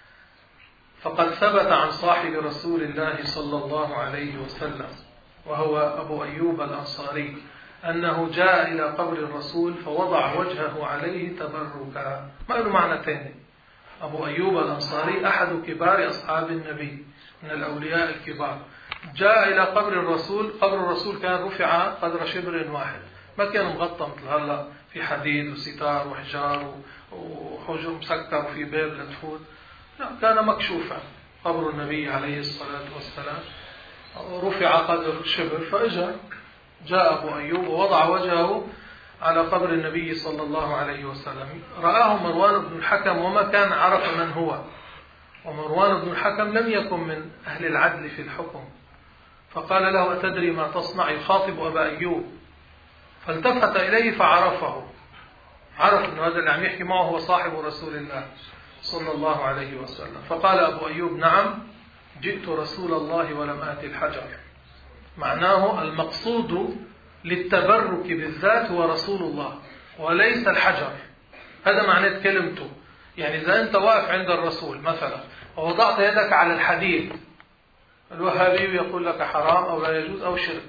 فقد ثبت عن صاحب رسول الله صلى الله عليه وسلم وهو أبو أيوب الأنصاري أنه جاء إلى قبر الرسول فوضع وجهه عليه تبركا. ما له معنى ثاني. أبو أيوب الأنصاري أحد كبار أصحاب النبي من الأولياء الكبار، جاء إلى قبر الرسول. قبر الرسول كان رفع قدر شبر واحد، ما كان مغطى مثل هلا في حديد وستار وحجار وحجر مسكر وفي باب لتفوت، لا، كان مكشوفا قبر النبي عليه الصلاة والسلام، رفع قدر شبر. جاء أبو أيوب ووضع وجهه على قبر النبي صلى الله عليه وسلم. رآه مروان بن الحكم وما كان عرف من هو، ومروان بن الحكم لم يكن من أهل العدل في الحكم، فقال له: أتدري ما تصنع؟ يخاطب أبا أيوب، فالتفت إليه فعرفه، عرف أن هذا اللي عم يحكي معه هو صاحب رسول الله صلى الله عليه وسلم. فقال أبو أيوب: نعم، جئت رسول الله ولم آتي الحجر. معناه المقصود للتبرك بالذات هو رسول الله وليس الحجر. هذا معنى كلمته. يعني إذا أنت واقف عند الرسول مثلا ووضعت يدك على الحديد، الوهابي يقول لك حرام أو لا يجوز أو شرك،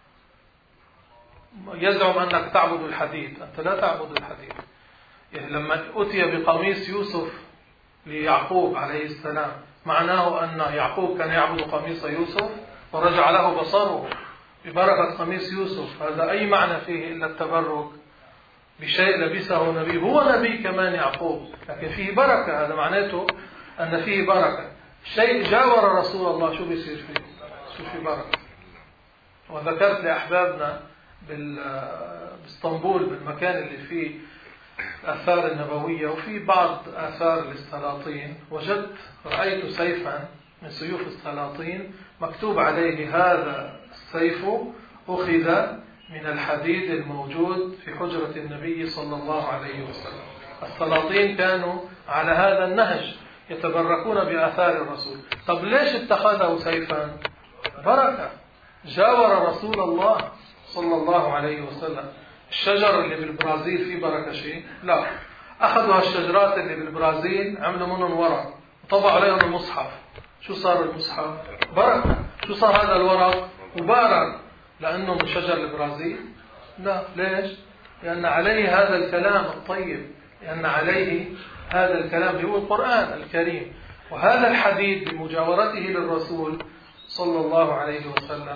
يزعم أنك تعبد الحديد، أنت لا تعبد الحديد. يعني لما أتي بقميص يوسف ليعقوب عليه السلام، معناه أن يعقوب كان يعبد قميص يوسف ورجع له بصره ببركة قميص يوسف. هذا أي معنى فيه إلا التبرك بشيء لبسه نبي. هو نبي كمان يعقوب، لكن فيه بركة، هذا معناته أن فيه بركة. شيء جاور رسول الله شو بيصير فيه؟ شو في بركة. وذكرت لأحبابنا باسطنبول بالمكان اللي فيه الآثار النبوية وفي بعض آثار السلاطين، رأيت سيفا من سيوف السلاطين مكتوب عليه: هذا السيف أخذ من الحديد الموجود في حجرة النبي صلى الله عليه وسلم. السلاطين كانوا على هذا النهج، يتبركون بآثار الرسول. طب ليش اتخذه سيفا؟ بركة، جاور رسول الله صلى الله عليه وسلم. الشجر اللي بالبرازيل فيه بركة شيء؟ لا، أخذوا الشجرات اللي بالبرازيل عملوا منهم ورق وطبعوا عليهم المصحف. شو صار المصحف؟ بركة. شو صار هذا الورق؟ مبارك. لأنه من شجر البرازيل؟ لا. ليش؟ لأن عليه هذا الكلام الطيب، لأن عليه هذا الكلام اللي هو القرآن الكريم. وهذا الحديد بمجاورته للرسول صلى الله عليه وسلم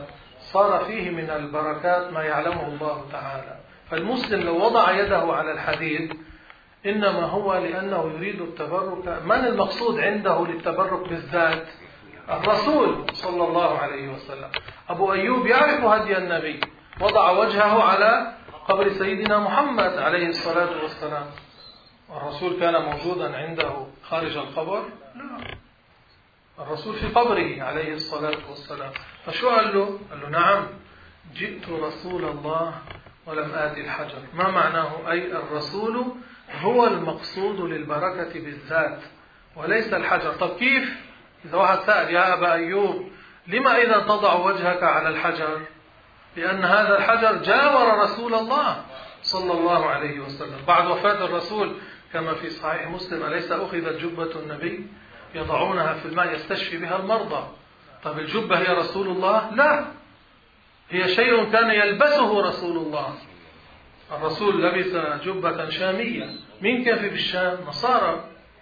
صار فيه من البركات ما يعلمه الله تعالى. فالمسلم لو وضع يده على الحديد إنما هو لأنه يريد التبرك. من المقصود عنده للتبرك بالذات؟ الرسول صلى الله عليه وسلم. أبو أيوب يعرف هدي النبي، وضع وجهه على قبر سيدنا محمد عليه الصلاة والسلام. الرسول كان موجودا عنده خارج القبر؟ لا، الرسول في قبره عليه الصلاة والسلام. فشو قال له؟ قال له نعم جئت رسول الله ولم آتي الحجر. ما معناه؟ أي الرسول هو المقصود للبركة بالذات وليس الحجر. طب كيف؟ إذا واحد سأل يا أبا أيوب لما إذا تضع وجهك على الحجر؟ لأن هذا الحجر جاور رسول الله صلى الله عليه وسلم بعد وفاة الرسول، كما في صحيح مسلم أليس أخذت جبة النبي يضعونها في الماء يستشفي بها المرضى؟ طب الجبة هي رسول الله؟ لا، هي شيء كان يلبسه رسول الله. الرسول لبس جبة شامية. مين كان في الشام؟ نصارى،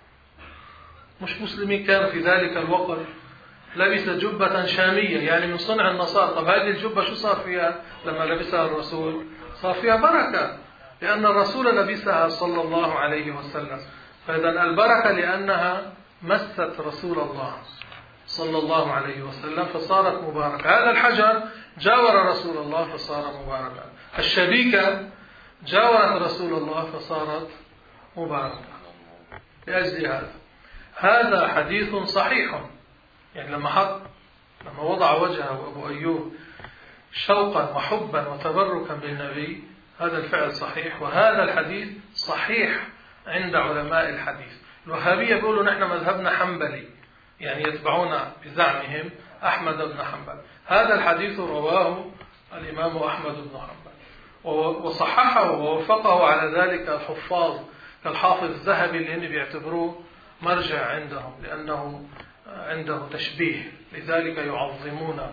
مش مسلمين كانوا في ذلك الوقت. لبس جبة شامية يعني من صنع النصارى. طب هذه الجبة شو صار فيها لما لبسها الرسول؟ صار فيها بركة لأن الرسول لبسها صلى الله عليه وسلم. فإذا البركة لأنها مست رسول الله صلى الله عليه وسلم فصارت مباركة. هذا الحجر جاور رسول الله فصار مباركا. الشبيكة جاورت رسول الله فصارت مباركة. لأجل هذا حديث صحيح. يعني لما وضع وجهه أبو أيوب شوقا وحبا وتبركا بالنبي، هذا الفعل صحيح. وهذا الحديث صحيح عند علماء الحديث. الوهابية بيقولوا نحن مذهبنا حنبلي، يعني يتبعون بزعمهم أحمد بن حنبل. هذا الحديث رواه الإمام أحمد بن حنبل وصححه ووفقه على ذلك الحفاظ كالحافظ الذهبي اللي بيعتبروه مرجع عندهم لأنه عنده تشبيه، لذلك يعظمونه.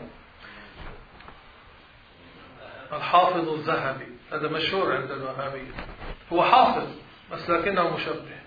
الحافظ الذهبي هذا مشهور عند الوهابية، هو حافظ بس لكنه مشبه.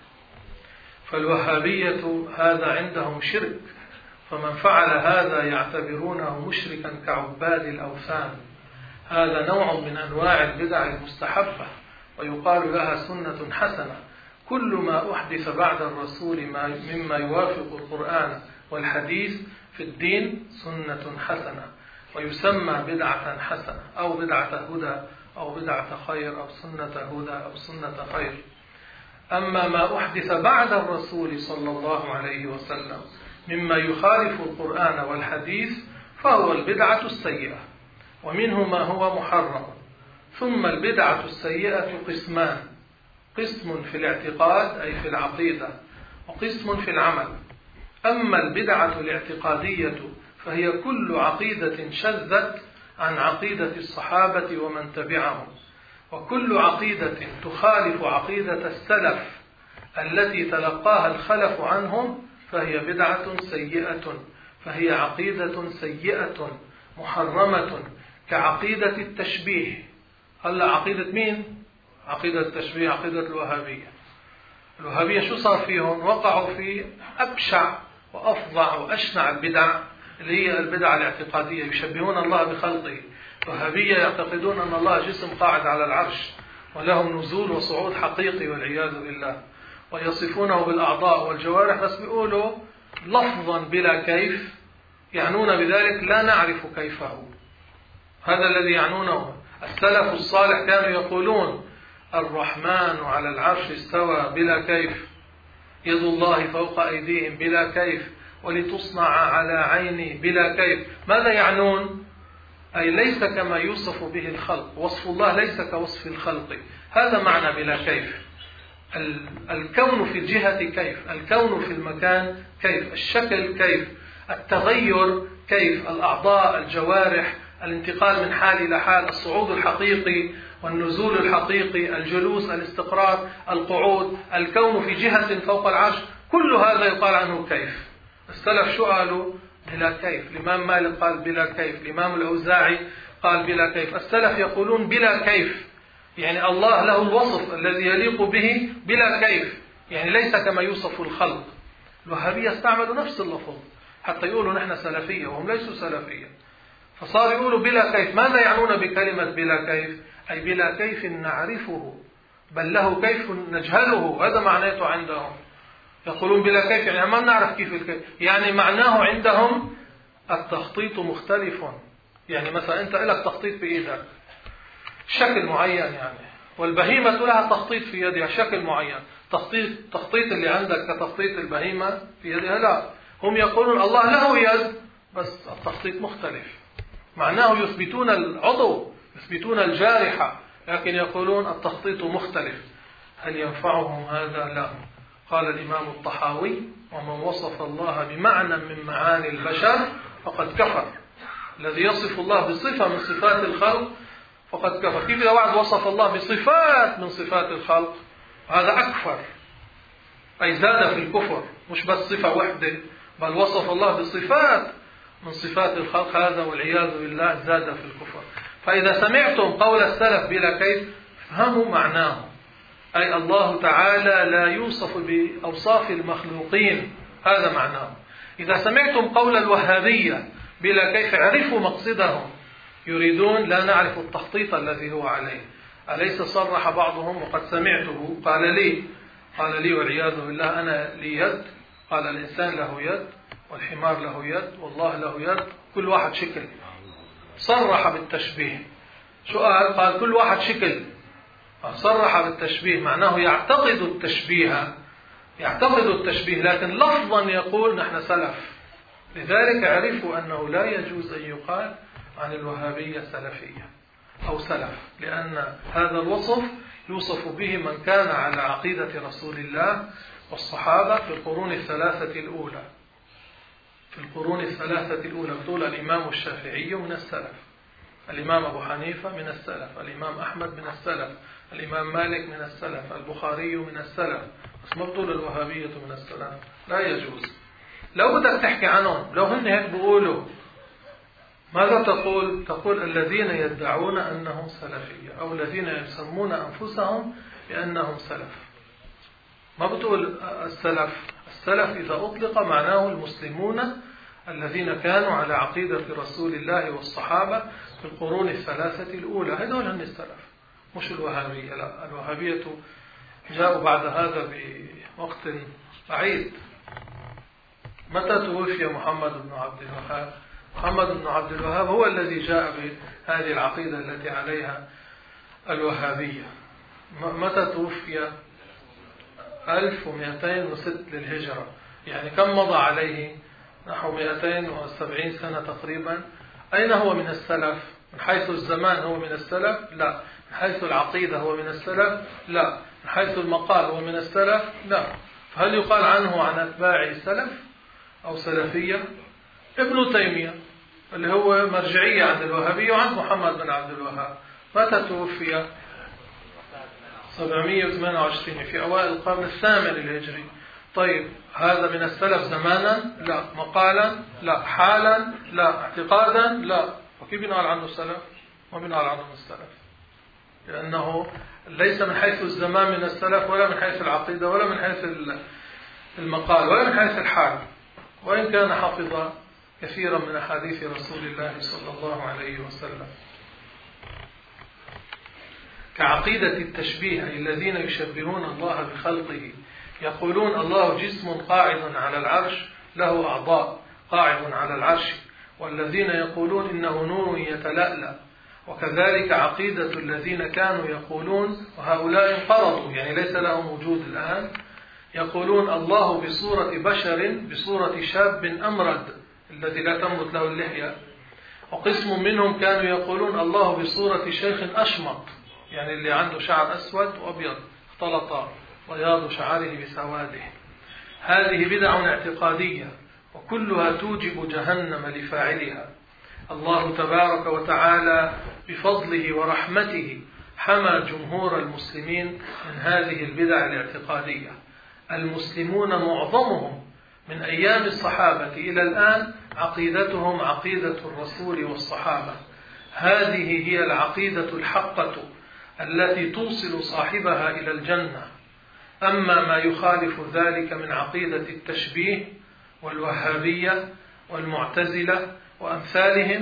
فالوهابية هذا عندهم شرك، فمن فعل هذا يعتبرونه مشركا كعباد الأوثان. هذا نوع من أنواع البدع المستحبة ويقال لها سنة حسنة. كل ما أحدث بعد الرسول مما يوافق القرآن والحديث في الدين سنة حسنة، ويسمى بدعة حسنة أو بدعة هدى أو بدعة خير أو سنة هدى أو سنة خير. أما ما أحدث بعد الرسول صلى الله عليه وسلم مما يخالف القرآن والحديث فهو البدعة السيئة، ومنه ما هو محرم. ثم البدعة السيئة قسمان: قسم في الاعتقاد أي في العقيدة، وقسم في العمل. أما البدعة الاعتقادية فهي كل عقيدة شذت عن عقيدة الصحابة ومن تبعهم، وكل عقيدة تخالف عقيدة السلف التي تلقاها الخلف عنهم فهي بدعة سيئة، فهي عقيدة سيئة محرمة كعقيدة التشبيه. هلا عقيدة مين؟ عقيدة التشبيه عقيدة الوهابية. الوهابية شو صار فيهم؟ وقعوا في أبشع وأفظع وأشنع البدع اللي هي البدع الاعتقادية. يشبهون الله بخلقه. الوهابية يعتقدون أن الله جسم قاعد على العرش وله نزول وصعود حقيقي والعياذ بالله، ويصفونه بالأعضاء والجوارح بس بيقولوا لفظا بلا كيف، يعنون بذلك لا نعرف كيفه. هذا الذي يعنونه. السلف الصالح كانوا يقولون الرحمن على العرش استوى بلا كيف، يد الله فوق أيديهم بلا كيف، ولتصنع على عيني بلا كيف. ماذا يعنون؟ أي ليس كما يوصف به الخلق، وصف الله ليس كوصف الخلق. هذا معنى بلا كيف. الكون في الجهة كيف، الكون في المكان كيف، الشكل كيف، التغير كيف، الأعضاء، الجوارح، الانتقال من حال إلى حال، الصعود الحقيقي والنزول الحقيقي، الجلوس، الاستقرار، القعود، الكون في جهة فوق العرش، كل هذا يقال عنه كيف. السلف شو قالوا؟ بلا كيف. الإمام مالك قال بلا كيف، الإمام الأوزاعي قال بلا كيف. السلف يقولون بلا كيف، يعني الله له الوصف الذي يليق به بلا كيف، يعني ليس كما يوصف الخلق. الوهابية استعملوا نفس اللفظ حتى يقولوا نحن سلفية وهم ليسوا سلفية. فصار يقولوا بلا كيف. ماذا يعنون بكلمة بلا كيف؟ أي بلا كيف نعرفه، بل له كيف نجهله. هذا معناته عندهم. يقولون بلا كيف يعني ما نعرف كيف الكيف، يعني معناه عندهم التخطيط مختلف. يعني مثلا أنت لك تخطيط بإيدك شكل معين يعني، والبهيمة لها تخطيط في يدها شكل معين. تخطيط اللي عندك كتخطيط البهيمة في يدها لا. هم يقولون الله له يد بس التخطيط مختلف. معناه يثبتون العضو، يثبتون الجارحة، لكن يقولون التخطيط مختلف. هل ينفعهم هذا؟ لا. قال الإمام الطحاوي: ومن وصف الله بمعنى من معاني البشر فقد كفر. الذي يصف الله بصفة من صفات الخلق فقد كفر. كيف إذا واحد وصف الله بصفات من صفات الخلق؟ هذا أكفر، أي زاد في الكفر. مش بس صفة واحدة، بل وصف الله بصفات من صفات الخلق، هذا والعياذ بالله زاد في الكفر. فإذا سمعتم قول السلف بلا كيف فهموا معناه، أي الله تعالى لا يوصف بأوصاف المخلوقين، هذا معناه. إذا سمعتم قول الوهابية بلا كيف اعرفوا مقصدهم، يريدون لا نعرف التخطيط الذي هو عليه. أليس صرح بعضهم وقد سمعته قال لي والعياذ بالله أنا لي يد، قال الإنسان له يد والحمار له يد والله له يد، كل واحد شكل. صرح بالتشبيه. شو قال كل واحد شكل. صرح بالتشبيه، معناه يعتقد التشبيه، لكن لفظا يقول نحن سلف. لذلك عرفوا أنه لا يجوز أن يقال عن الوهابية سلفية أو سلف، لأن هذا الوصف يوصف به من كان على عقيدة رسول الله والصحابة في القرون الثلاثة الأولى. بطول الإمام الشافعي من السلف، الإمام أبو حنيفة من السلف، الإمام أحمد من السلف، الإمام مالك من السلف، البخاري من السلف، بس ما بطول الوهابية من السلف، لا يجوز. لو بدك تحكي عنهم، لو هن هيك بيقولوا، ماذا تقول؟ تقول الذين يدعون أنهم سلفية، أو الذين يسمون أنفسهم بأنهم سلف. ما بتقول السلف إذا أطلق معناه المسلمون الذين كانوا على عقيدة رسول الله والصحابة في القرون الثلاثة الأولى، هذول هم السلف، مش الوهابية. لا، الوهابية جاءوا بعد هذا بوقت بعيد. متى توفي محمد بن عبد الوهاب؟ محمد بن عبد الوهاب هو الذي جاء بهذه العقيدة التي عليها الوهابية. متى توفي؟ 1206 للهجرة، يعني كم مضى عليه؟ نحو 270 سنة تقريبا. أين هو من السلف؟ من حيث الزمان هو من السلف؟ لا. من حيث العقيدة هو من السلف؟ لا. من حيث المقال هو من السلف؟ لا. فهل يقال عنه عن أتباع سلف أو سلفية؟ ابن تيمية اللي هو مرجعية عند الوهابية وعند محمد بن عبد الوهاب، متى توفي؟ 728 في أوائل القرن الثامن الهجري. طيب هذا من السلف زمانا؟ لا. مقالا؟ لا. حالا؟ لا. اعتقادا؟ لا. وكيف بنقال عنه السلف؟ ما بنقال عنه السلف، لأنه ليس من حيث الزمان من السلف، ولا من حيث العقيدة، ولا من حيث المقال، ولا من حيث الحال، وإن كان حفظ كثيرا من أحاديث رسول الله صلى الله عليه وسلم. كعقيدة التشبيه، أي الذين يشبهون الله بخلقه، يقولون الله جسم قاعد على العرش له أعضاء قاعد على العرش، والذين يقولون إنه نور يتلألأ. وكذلك عقيدة الذين كانوا يقولون، وهؤلاء انقرضوا يعني ليس لهم وجود الآن، يقولون الله بصورة بشر، بصورة شاب أمرد الذي لا تنبت له اللحية. وقسم منهم كانوا يقولون الله بصورة شيخ أشمط، يعني اللي عنده شعر أسود وأبيض اختلط بياض شعره بسواده. هذه بدع اعتقادية وكلها توجب جهنم لفاعلها. الله تبارك وتعالى بفضله ورحمته حمى جمهور المسلمين من هذه البدع الاعتقادية. المسلمون معظمهم من أيام الصحابة إلى الآن عقيدتهم عقيدة الرسول والصحابة. هذه هي العقيدة الحقة التي توصل صاحبها إلى الجنة. أما ما يخالف ذلك من عقيدة التشبيه والوهابية والمعتزلة وأمثالهم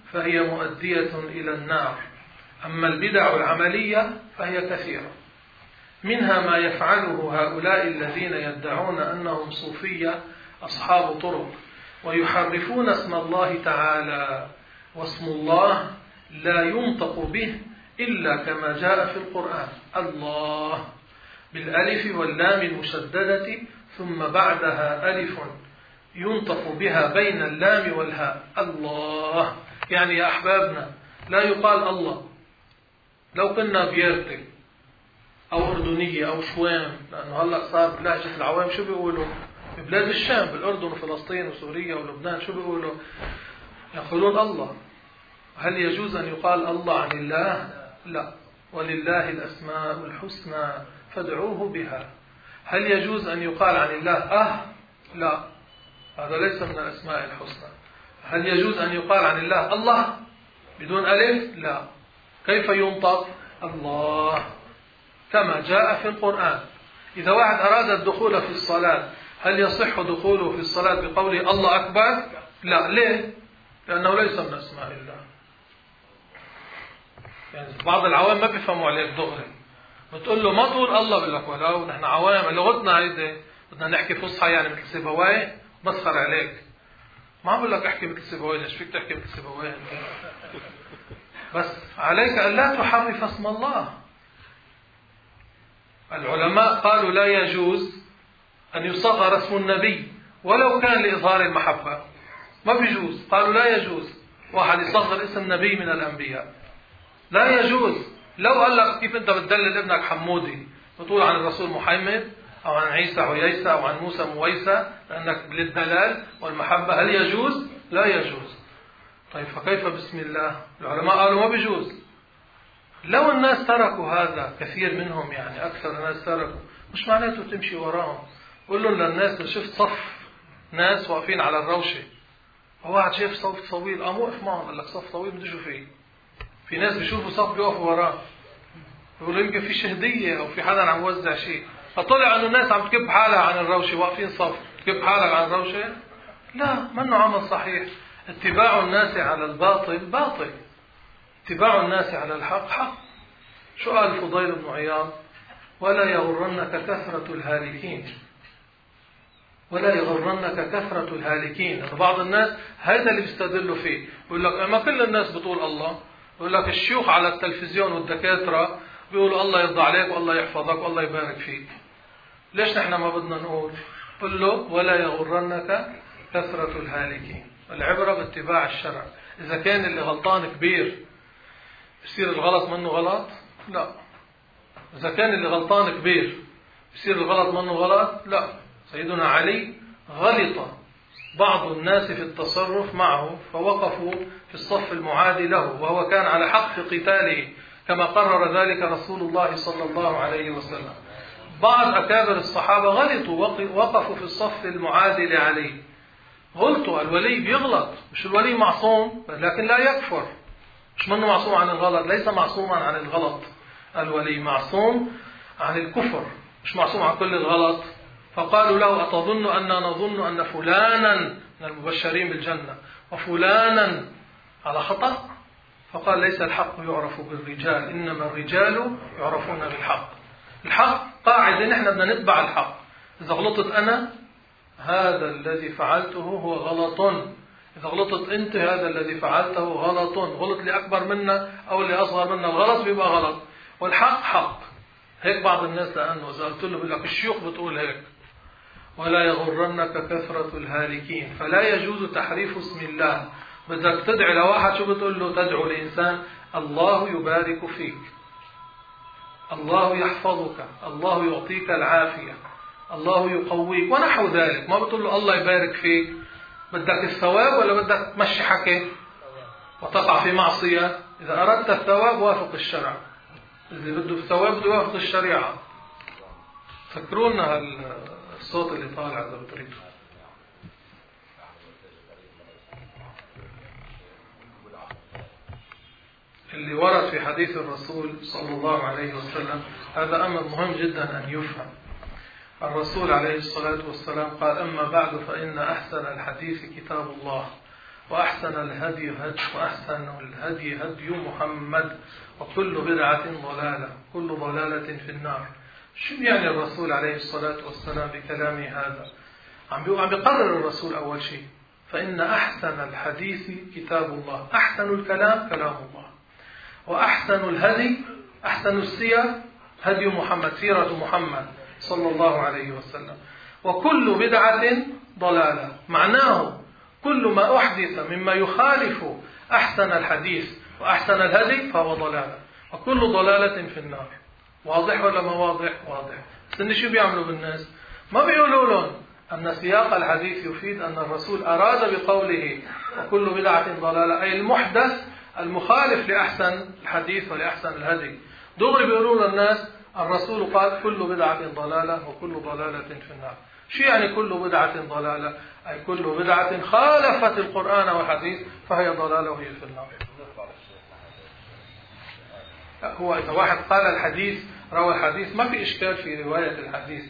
فهي مؤدية إلى النار. أما البدع العملية فهي كثيرة، منها ما يفعله هؤلاء الذين يدعون أنهم صوفية أصحاب طرق، ويحرفون اسم الله تعالى، واسم الله لا ينطق به إلا كما جاء في القرآن، الله بالألف واللام المشددة ثم بعدها ألف ينطق بها بين اللام والهاء، الله. يعني يا أحبابنا لا يقال الله. لو كنا بيرتي أو أردنية أو شوام، لأنه هلأ صار بلهجة العوام شو بيقولوا ببلاد الشام، بالأردن وفلسطين وسوريا ولبنان، شو بيقولوا؟ يقولون الله. هل يجوز أن يقال الله عن الله؟ لا. ولله الأسماء الحسنى فادعوه بها. هل يجوز أن يقال عن الله لا، هذا ليس من الأسماء الحسنى. هل يجوز أن يقال عن الله الله بدون ألف؟ لا. كيف ينطق؟ الله كما جاء في القرآن. إذا واحد أراد الدخول في الصلاة، هل يصح دخوله في الصلاة بقوله الله أكبر؟ لا. ليه؟ لأنه ليس من أسماء الله. يعني بعض العوام ما بيفهموا عليك دغري، بتقول له ما تقول الله، بقول لك ولو نحن عوام لغتنا هيدي بدنا نحكي فصحى يعني مثل سيبويه، بسخر عليك. ما بقول لك احكي مثل سيبويه، ليش فيك تحكي مثل سيبويه؟ بس عليك أن لا تحرف اسم الله. العلماء قالوا لا يجوز أن يصغر اسم النبي ولو كان لإظهار المحبة، ما بيجوز. قالوا لا يجوز واحد يصغر اسم نبي من الأنبياء، لا يجوز. لو قال لك كيف أنت بتدلل ابنك حمودي، بتقول عن الرسول محمد أو عن عيسى عيسى أو عن موسى مويسى لأنك للدلال والمحبة، هل يجوز؟ لا يجوز. طيب فكيف بسم الله؟ العلماء قالوا ما بيجوز. لو الناس تركوا هذا، كثير منهم يعني أكثر الناس تركوا، مش معناته تمشي وراهم. قول لهم للناس، شفت صف ناس واقفين على الروشة، واحد شايف صف طويل، قام وقف معهم، قال لك صف طويل بدي شو فيه. في ناس بيشوفوا صف بيقفوا وراه، يقولوا يمكن في شهدية أو في حدا عم يوزع شيء، فطلع أنه الناس عم تكب حالها عن الروشة، واقفين صف تكب حالك عن الروشة. لا، منه عمل صحيح. اتباع الناس على الباطل باطل، اتباع الناس على الحق حق. شو قال الفضيل بن عياض؟ ولا يغرنك كثرة الهالكين، ولا يغرنك كثرة الهالكين. بعض الناس هذا اللي بيستدلوا فيه، يقول لك ما كل الناس بتقول الله، يقول لك الشيوخ على التلفزيون والدكاترة بيقولوا الله يرضى عليك والله يحفظك والله يبارك فيك، ليش نحن ما بدنا نقول؟ قل له ولا يغرنك كثرة الهالكين. العبرة باتباع الشرع. إذا كان اللي غلطان كبير يصير الغلط منه غلط؟ لا. إذا كان اللي غلطان كبير يصير الغلط منه غلط؟ لا. سيدنا علي غلط بعض الناس في التصرف معه فوقفوا في الصف المعادي له، وهو كان على حق في قتاله كما قرر ذلك رسول الله صلى الله عليه وسلم. بعض أكابر الصحابة غلطوا، وقفوا في الصف المعادي لعلي. غلطوا، الولي بيغلط، مش الولي معصوم لكن لا يكفر، مش منه معصوم عن الغلط، ليس معصوما عن الغلط. الولي معصوم عن الكفر، مش معصوم عن كل الغلط. فقالوا له أتظن أننا نظن أن فلانا من المبشرين بالجنة وفلانا على خطأ؟ فقال ليس الحق يعرف بالرجال، إنما الرجال يعرفون بالحق. الحق قاعدة، نحن بدنا نتبع الحق. إذا غلطت أنا هذا الذي فعلته هو غلط، إذا غلطت أنت هذا الذي فعلته غلط. غلط اللي أكبر منا أو اللي أصغر منا، الغلط بيبقى غلط والحق حق. هيك بعض الناس لأنه إذا قلت له بيقول لك الشيوخ بتقول هيك. ولا يغرنك كثرة الهالكين. فلا يجوز تحريف اسم الله. بدك تدعي لواحد شو بتقول له؟ تدعو لإنسان الله يبارك فيك، الله يحفظك، الله يعطيك العافية، الله يقويك ونحو ذلك. ما بتقول له الله يبارك فيك. بدك الثواب ولا بدك تمشي حكي وتقع في معصية؟ إذا أردت الثواب وافق الشرع، اللي بده الثواب بده يوافق الشريعة. فكرونا الصوت اللي طالع إذا بتريدوا. اللي ورد في حديث الرسول صلى الله عليه وسلم، هذا أمر مهم جدا أن يفهم. الرسول عليه الصلاة والسلام قال: أما بعد فإن أحسن الحديث كتاب الله، وأحسن الهدي هدي محمد وكل بدعة ضلالة كل ضلالة في النار. شو يعني الرسول عليه الصلاة والسلام بكلامه هذا؟ عم بيقرر الرسول أول شيء فإن أحسن الحديث كتاب الله، أحسن الكلام كلام الله، وأحسن الهدي أحسن السير هدي محمد سيرة محمد صلى الله عليه وسلم، وكل بدعة ضلالة، معناه كل ما أحدث مما يخالف أحسن الحديث وأحسن الهدي فهو ضلالة، وكل ضلالة في النار. واضح ولا ما واضح؟ واضح. بس شو بيعملوا بالناس؟ ما بيقولوا لهم أن سياق الحديث يفيد أن الرسول أراد بقوله وكل بدعة ضلالة أي المحدث المخالف لأحسن الحديث ولأحسن الهدي. دغري بيقولوا للناس الرسول قال كل بدعة ضلالة وكل ضلالة في النار. شو يعني كل بدعة ضلالة؟ أي كل بدعة خالفت القرآن والحديث فهي ضلالة وهي في النار. هو إذا واحد قال الحديث روى الحديث ما في إشكال في رواية الحديث.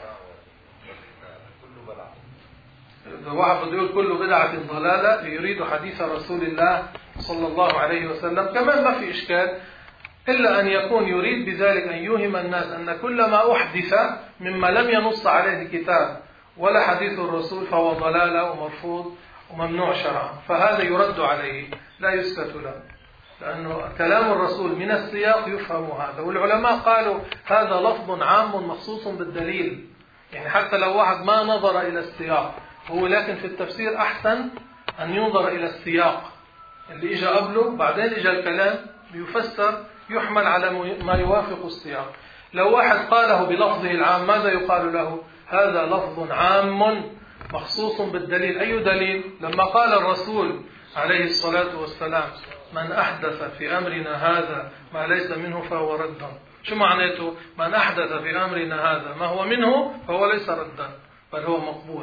إذا واحد بده يقول كل بدعة ضلالة يريد حديث رسول الله صلى الله عليه وسلم كمان ما في إشكال، إلا أن يكون يريد بذلك أن يوهم الناس أن كل ما أحدث مما لم ينص عليه كتاب ولا حديث الرسول فهو ضلالة ومرفوض وممنوع شرعا، فهذا يرد عليه لا يسكت له، لأنه كلام الرسول من السياق يفهم هذا. والعلماء قالوا هذا لفظ عام مخصوص بالدليل، يعني حتى لو واحد ما نظر إلى السياق هو، لكن في التفسير أحسن أن ينظر إلى السياق اللي إجا قبله بعدين إجا الكلام بيفسر يحمل على ما يوافق السياق. لو واحد قاله بلفظه العام ماذا يقال له؟ هذا لفظ عام مخصوص بالدليل. أي دليل؟ لما قال الرسول عليه الصلاة والسلام من أحدث في أمرنا هذا ما ليس منه فهو رد. شو معناته؟ من أحدث في أمرنا هذا ما هو منه فهو ليس ردا بل هو مقبول،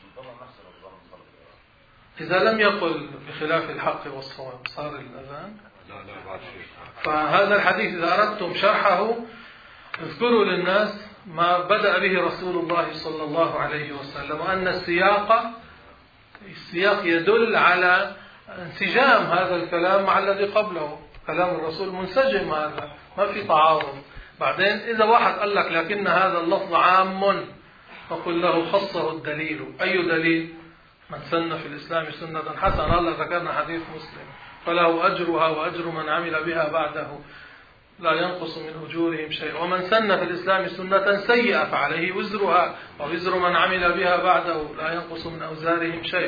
إذا لم يقل بخلاف الحق والصواب. صار الأذان؟ فهذا الحديث إذا أردتم شرحه اذكروا للناس ما بدأ به رسول الله صلى الله عليه وسلم، وأن السياق يدل على انسجام هذا الكلام مع الذي قبله. كلام الرسول منسجم، هذا ما في تعارض. بعدين إذا واحد قال لك لكن هذا اللفظ عام فقل له خصه الدليل. أي دليل؟ من سن في الإسلام سنة حسنة، الله ذكرنا حديث مسلم، فله أجرها وأجر من عمل بها بعده لا ينقص من أجورهم شيء، ومن سن في الإسلام سنة سيئة فعليه وزرها ووزر من عمل بها بعده لا ينقص من أوزارهم شيء.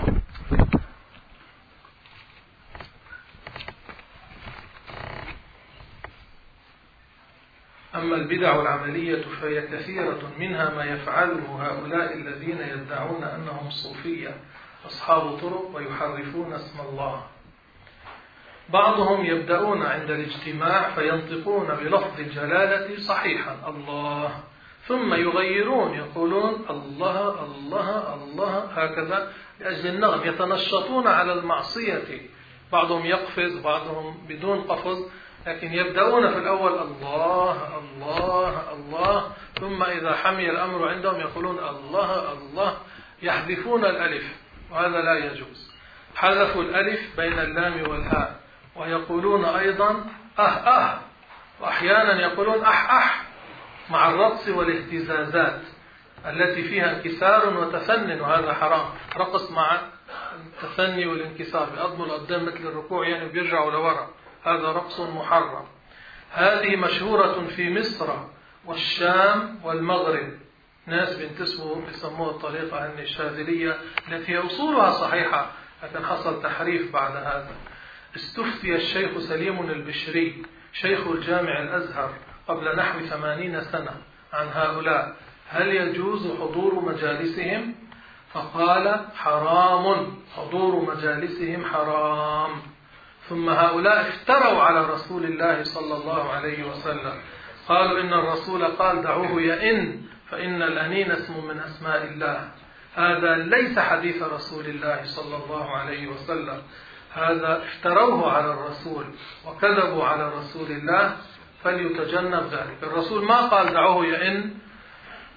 أما البدع العملية فهي كثيرة، منها ما يفعله هؤلاء الذين يدعون أنهم صوفية أصحاب طرق ويحرفون اسم الله. بعضهم يبدأون عند الاجتماع فينطقون بلفظ الجلالة صحيحا الله، ثم يغيرون يقولون الله الله الله هكذا لأجل النغم، يتنشطون على المعصية. بعضهم يقفز بعضهم بدون قفز، لكن يبدأون في الأول الله الله الله، ثم إذا حمي الأمر عندهم يقولون الله الله، يحذفون الألف وهذا لا يجوز. حذفوا الألف بين اللام والهاء، ويقولون أيضا وأحيانا يقولون أح مع الرقص والاهتزازات التي فيها انكسار وتثني، وهذا حرام. رقص مع التثني والانكسار، بيقضموا لقدام مثل الركوع يعني بيرجعوا لورا، هذا رقص محرم. هذه مشهورة في مصر والشام والمغرب، ناس بيسموها الطريقة الشاذلية التي هي أصولها صحيحة لكن حصل تحريف بعد هذا. استفتي الشيخ سليم البشري شيخ الجامع الأزهر قبل نحو 80 سنة عن هؤلاء هل يجوز حضور مجالسهم؟ فقال حرام، حضور مجالسهم حرام. ثم هؤلاء افتروا على رسول الله صلى الله عليه وسلم، قالوا إن الرسول قال دعوه يئن فإن الأنين اسم من أسماء الله. هذا ليس حديث رسول الله صلى الله عليه وسلم، هذا افتروه على الرسول وكذبوا على رسول الله، فليتجنب ذلك. الرسول ما قال دعوه يئن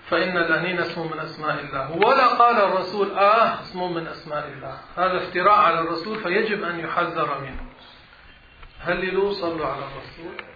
فإن الأنين اسم من أسماء الله، ولا قال الرسول اسم من أسماء الله، هذا افتراء على الرسول فيجب أن يحذر منه. هللوا صلوا على الرسول.